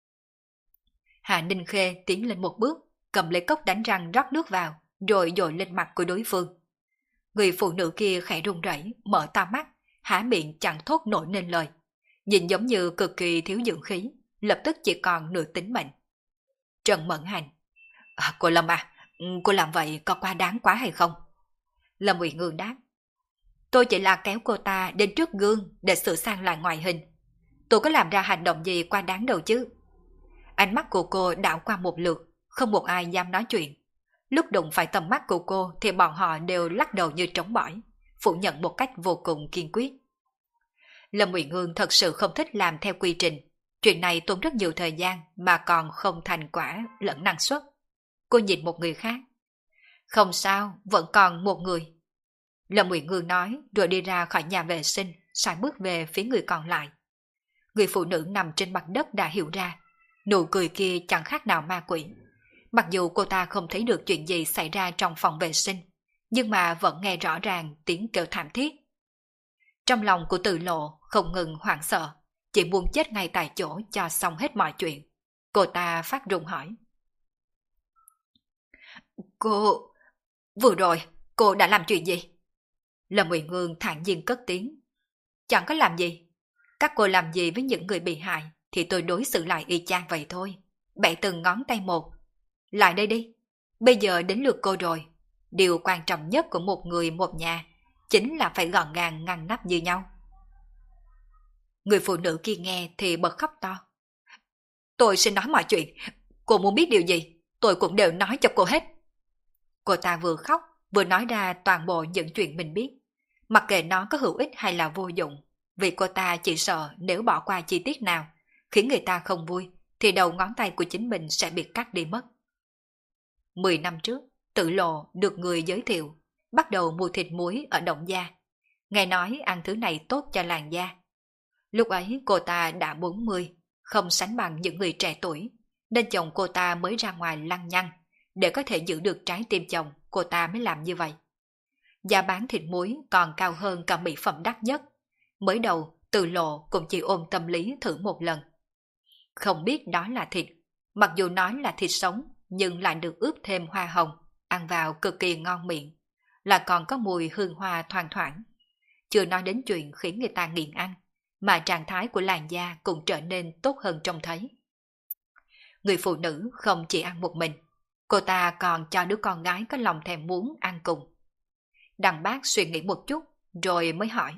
Speaker 1: Hạ Ninh Khê tiến lên một bước, cầm lấy cốc đánh răng rót nước vào, rồi dội lên mặt của đối phương. Người phụ nữ kia khẽ run rẩy, mở to mắt, há miệng chẳng thốt nổi nên lời, nhìn giống như cực kỳ thiếu dưỡng khí, lập tức chỉ còn nửa tính mệnh. Trần Mẫn Hành. Cô Lâm à, cô làm vậy có quá đáng quá hay không? Lâm Uyển Ngưng đáp. Tôi chỉ là kéo cô ta đến trước gương để sửa sang lại ngoại hình. Tôi có làm ra hành động gì quá đáng đâu chứ? Ánh mắt của cô đảo qua một lượt, không một ai dám nói chuyện. Lúc đụng phải tầm mắt của cô thì bọn họ đều lắc đầu như trống bỏi, phủ nhận một cách vô cùng kiên quyết. Lâm Uyển Ương thật sự không thích làm theo quy trình. Chuyện này tốn rất nhiều thời gian mà còn không thành quả lẫn năng suất. Cô nhìn một người khác. Không sao, vẫn còn một người. Lâm Uyển Ương nói rồi đi ra khỏi nhà vệ sinh, sải bước về phía người còn lại. Người phụ nữ nằm trên mặt đất đã hiểu ra. Nụ cười kia chẳng khác nào ma quỷ. Mặc dù cô ta không thấy được chuyện gì xảy ra trong phòng vệ sinh, nhưng mà vẫn nghe rõ ràng tiếng kêu thảm thiết. Trong lòng của Từ Lộ không ngừng hoảng sợ, chỉ muốn chết ngay tại chỗ cho xong hết mọi chuyện. Cô ta phát run hỏi. Vừa rồi, cô đã làm chuyện gì? Lâm Uyển Ương thản nhiên cất tiếng. Chẳng có làm gì. Các cô làm gì với những người bị hại thì tôi đối xử lại y chang vậy thôi. Bẻ từng ngón tay một. Lại đây đi. Bây giờ đến lượt cô rồi. Điều quan trọng nhất của một người một nhà chính là phải gọn gàng ngăn nắp như nhau. Người phụ nữ kia nghe thì bật khóc to. Tôi sẽ nói mọi chuyện. Cô muốn biết điều gì, tôi cũng đều nói cho cô hết. Cô ta vừa khóc vừa nói ra toàn bộ những chuyện mình biết. Mặc kệ nó có hữu ích hay là vô dụng, vì cô ta chỉ sợ nếu bỏ qua chi tiết nào khiến người ta không vui thì đầu ngón tay của chính mình sẽ bị cắt đi mất. 10 năm trước, Tử Lộ được người giới thiệu, bắt đầu mua thịt muối ở Động Gia. Nghe nói ăn thứ này tốt cho làn da. Lúc ấy cô ta đã 40, không sánh bằng những người trẻ tuổi, nên chồng cô ta mới ra ngoài lăng nhăng. Để có thể giữ được trái tim chồng, cô ta mới làm như vậy. Giá bán thịt muối còn cao hơn cả mỹ phẩm đắt nhất. Mới đầu, Từ Lộ cũng chỉ ôm tâm lý thử một lần. Không biết đó là thịt, mặc dù nói là thịt sống, nhưng lại được ướp thêm hoa hồng, ăn vào cực kỳ ngon miệng, là còn có mùi hương hoa thoang thoảng. Chưa nói đến chuyện khiến người ta nghiện ăn, mà trạng thái của làn da cũng trở nên tốt hơn trông thấy. Người phụ nữ không chỉ ăn một mình, cô ta còn cho đứa con gái có lòng thèm muốn ăn cùng. Đằng Bác suy nghĩ một chút, rồi mới hỏi.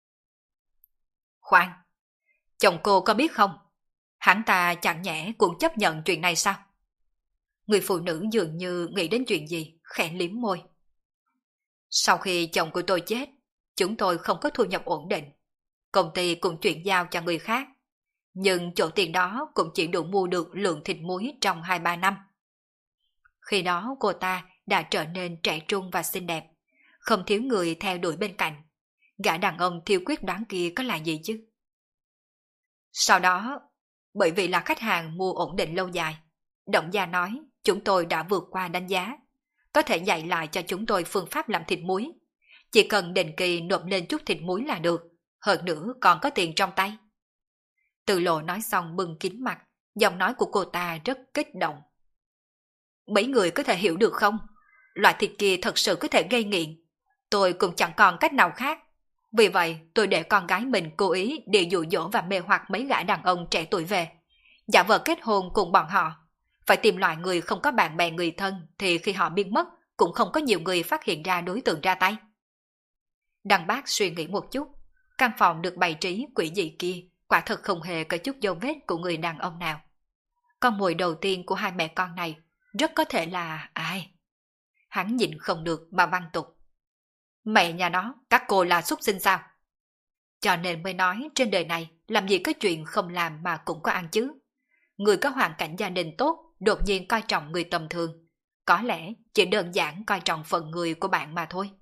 Speaker 1: Khoan, chồng cô có biết không? Hắn ta chẳng nhẽ cũng chấp nhận chuyện này sao? Người phụ nữ dường như nghĩ đến chuyện gì, khẽ liếm môi. Sau khi chồng của tôi chết, chúng tôi không có thu nhập ổn định. Công ty cũng chuyển giao cho người khác. Nhưng chỗ tiền đó cũng chỉ đủ mua được lượng thịt muối trong 2-3 năm. Khi đó cô ta đã trở nên trẻ trung và xinh đẹp, không thiếu người theo đuổi bên cạnh. Gã đàn ông thiếu quyết đoán kia có là gì chứ? Sau đó, bởi vì là khách hàng mua ổn định lâu dài, Động Gia nói chúng tôi đã vượt qua đánh giá, có thể dạy lại cho chúng tôi phương pháp làm thịt muối. Chỉ cần định kỳ nộp lên chút thịt muối là được, hơn nữa còn có tiền trong tay. Từ Lộ nói xong bưng kín mặt, giọng nói của cô ta rất kích động. Mấy người có thể hiểu được không? Loại thịt kia thật sự có thể gây nghiện. Tôi cũng chẳng còn cách nào khác. Vì vậy tôi để con gái mình cố ý để dụ dỗ và mê hoặc mấy gã đàn ông trẻ tuổi về, giả vờ kết hôn cùng bọn họ. Phải tìm loại người không có bạn bè người thân thì khi họ biến mất cũng không có nhiều người phát hiện ra đối tượng ra tay. Đằng Bác suy nghĩ một chút, căn phòng được bày trí quỷ dị kia quả thật không hề có chút dấu vết của người đàn ông nào. Con mồi đầu tiên của hai mẹ con này rất có thể là ai? Hắn nhịn không được mà văng tục. Mẹ nhà nó, các cô là súc sinh sao? Cho nên mới nói trên đời này làm gì có chuyện không làm mà cũng có ăn chứ. Người có hoàn cảnh gia đình tốt đột nhiên coi trọng người tầm thường, có lẽ chỉ đơn giản coi trọng phận người của bạn mà thôi.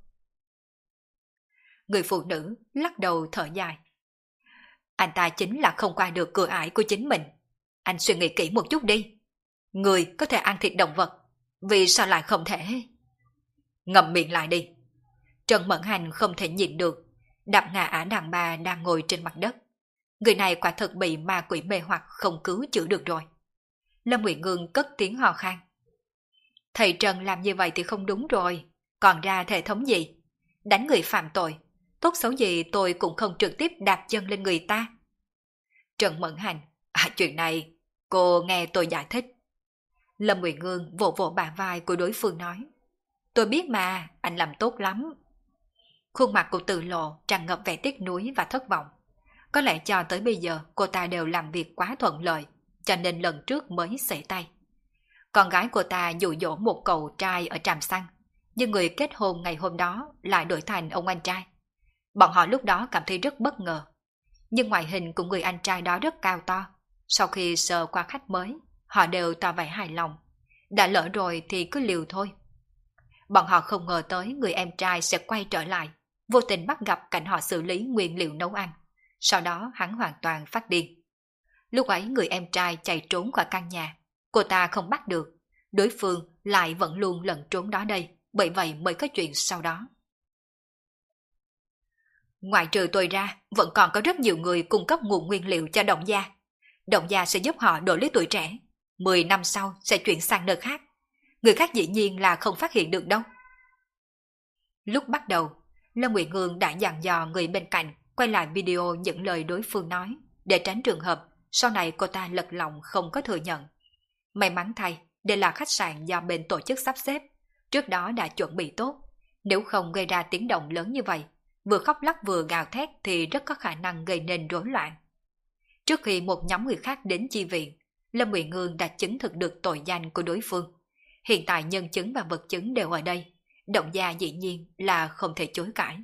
Speaker 1: Người phụ nữ lắc đầu thở dài. Anh ta chính là không qua được cửa ải của chính mình. Anh suy nghĩ kỹ một chút đi. Người có thể ăn thịt động vật, vì sao lại không thể? Ngậm miệng lại đi. Trần Mẫn Hành không thể nhịn được, đạp ngã ả đàn bà đang ngồi trên mặt đất. Người này quả thật bị ma quỷ mê hoặc không cứu chữa được rồi. Lâm Nguyệt Ngưng cất tiếng hò khan. Thầy Trần làm như vậy thì không đúng rồi, còn ra thể thống gì? Đánh người phạm tội, tốt xấu gì tôi cũng không trực tiếp đạp chân lên người ta. Trần Mẫn Hành, chuyện này, cô nghe tôi giải thích. Lâm Nguyệt Ngưng vỗ vỗ bả vai của đối phương nói. Tôi biết mà, anh làm tốt lắm. Khuôn mặt của Từ Lộ tràn ngập vẻ tiếc nuối và thất vọng. Có lẽ cho tới bây giờ cô ta đều làm việc quá thuận lợi, cho nên lần trước mới xể tay. Con gái cô ta dụ dỗ một cậu trai ở trạm xăng, nhưng người kết hôn ngày hôm đó lại đổi thành ông anh trai. Bọn họ lúc đó cảm thấy rất bất ngờ. Nhưng ngoại hình của người anh trai đó rất cao to. Sau khi sờ qua khách mới, họ đều tỏ vẻ hài lòng. Đã lỡ rồi thì cứ liều thôi. Bọn họ không ngờ tới người em trai sẽ quay trở lại, vô tình bắt gặp cảnh họ xử lý nguyên liệu nấu ăn. Sau đó hắn hoàn toàn phát điên. Lúc ấy người em trai chạy trốn khỏi căn nhà. Cô ta không bắt được. Đối phương lại vẫn luôn lẩn trốn đó đây, bởi vậy mới có chuyện sau đó. Ngoại trừ tôi ra, vẫn còn có rất nhiều người cung cấp nguồn nguyên liệu cho Động Gia. Động Gia sẽ giúp họ đổi lấy tuổi trẻ. 10 năm sau sẽ chuyển sang nơi khác. Người khác dĩ nhiên là không phát hiện được đâu. Lúc bắt đầu, Lâm Nguyệt Ngương đã dặn dò người bên cạnh quay lại video những lời đối phương nói, để tránh trường hợp sau này cô ta lật lọng không có thừa nhận. May mắn thay, đây là khách sạn do bên tổ chức sắp xếp, trước đó đã chuẩn bị tốt. Nếu không gây ra tiếng động lớn như vậy, vừa khóc lóc vừa gào thét thì rất có khả năng gây nên rối loạn. Trước khi một nhóm người khác đến chi viện, Lâm Nguyệt Ngương đã chứng thực được tội danh của đối phương. Hiện tại nhân chứng và vật chứng đều ở đây. Động Gia dĩ nhiên là không thể chối cãi.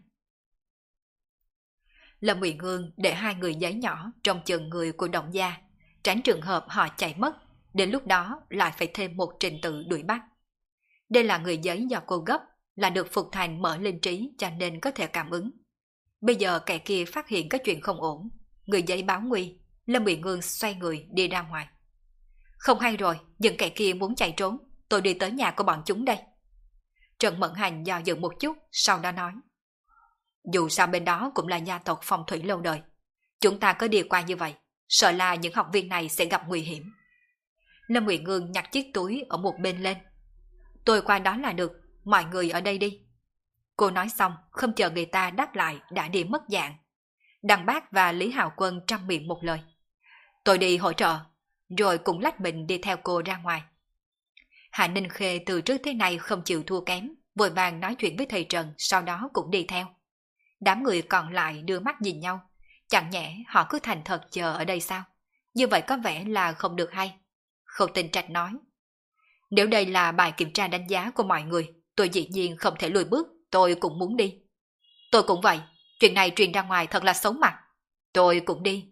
Speaker 1: Lâm Nguyệt Ngương để 2 người giấy nhỏ trong chừng người của Động Gia, tránh trường hợp họ chạy mất, đến lúc đó lại phải thêm một trình tự đuổi bắt. Đây là người giấy do cô gấp, là được Phục Thành mở linh trí cho nên có thể cảm ứng. Bây giờ kẻ kia phát hiện có chuyện không ổn, người giấy báo nguy, Lâm Nguyệt Ngương xoay người đi ra ngoài. Không hay rồi, những kẻ kia muốn chạy trốn, tôi đi tới nhà của bọn chúng đây. Trần Mẫn Hành do dự một chút, sau đó nói. Dù sao bên đó cũng là gia tộc phong thủy lâu đời. Chúng ta cứ đi qua như vậy, sợ là những học viên này sẽ gặp nguy hiểm. Lâm Nguyệt Ngương nhặt chiếc túi ở một bên lên. Tôi qua đó là được, mọi người ở đây đi. Cô nói xong, không chờ người ta đáp lại đã đi mất dạng. Đằng Bác và Lý Hạo Quân trăm miệng một lời. Tôi đi hỗ trợ, rồi cũng lách mình đi theo cô ra ngoài. Hạ Ninh Khê từ trước thế này không chịu thua kém, vội vàng nói chuyện với thầy Trần, sau đó cũng đi theo. Đám người còn lại đưa mắt nhìn nhau, chẳng nhẽ họ cứ thành thật chờ ở đây sao? Như vậy có vẻ là không được hay. Khâu Tinh Trạch nói. Nếu đây là bài kiểm tra đánh giá của mọi người, tôi dĩ nhiên không thể lùi bước, tôi cũng muốn đi. Tôi cũng vậy, chuyện này truyền ra ngoài thật là xấu mặt. Tôi cũng đi.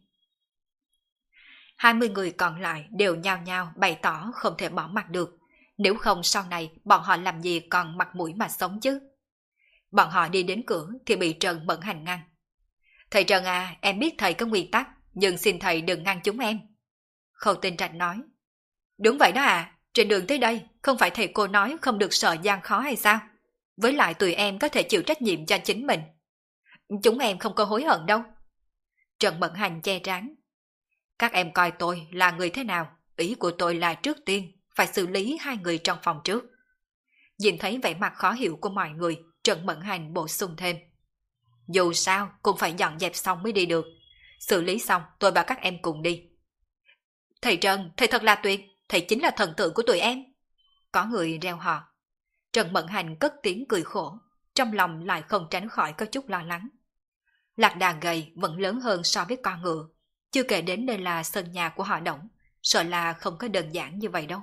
Speaker 1: 20 người còn lại đều nhao nhao bày tỏ không thể bỏ mặt được. Nếu không sau này bọn họ làm gì còn mặt mũi mà sống chứ. Bọn họ đi đến cửa thì bị Trần Mẫn Hành ngăn. Thầy Trần à, em biết thầy có nguyên tắc, nhưng xin thầy đừng ngăn chúng em. Khâu Tinh Trạch nói. Đúng vậy đó à, trên đường tới đây không phải thầy cô nói không được sợ gian khó hay sao? Với lại tụi em có thể chịu trách nhiệm cho chính mình. Chúng em không có hối hận đâu. Trần Mẫn Hành che trán. Các em coi tôi là người thế nào? Ý của tôi là trước tiên phải xử lý 2 người trong phòng trước. Nhìn thấy vẻ mặt khó hiểu của mọi người, Trần Mẫn Hành bổ sung thêm. Dù sao cũng phải dọn dẹp xong mới đi được. Xử lý xong tôi và các em cùng đi. Thầy Trần, thầy thật là tuyệt, thầy chính là thần tượng của tụi em. Có người reo hò. Trần Mẫn Hành cất tiếng cười khổ, trong lòng lại không tránh khỏi có chút lo lắng. Lạc đà gầy vẫn lớn hơn so với con ngựa, chưa kể đến đây là sân nhà của họ Đổng, sợ là không có đơn giản như vậy đâu.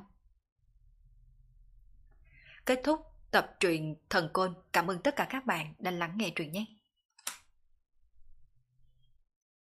Speaker 1: Kết thúc tập truyện Thần Côn. Cảm ơn tất cả các bạn đã lắng nghe truyện nhé.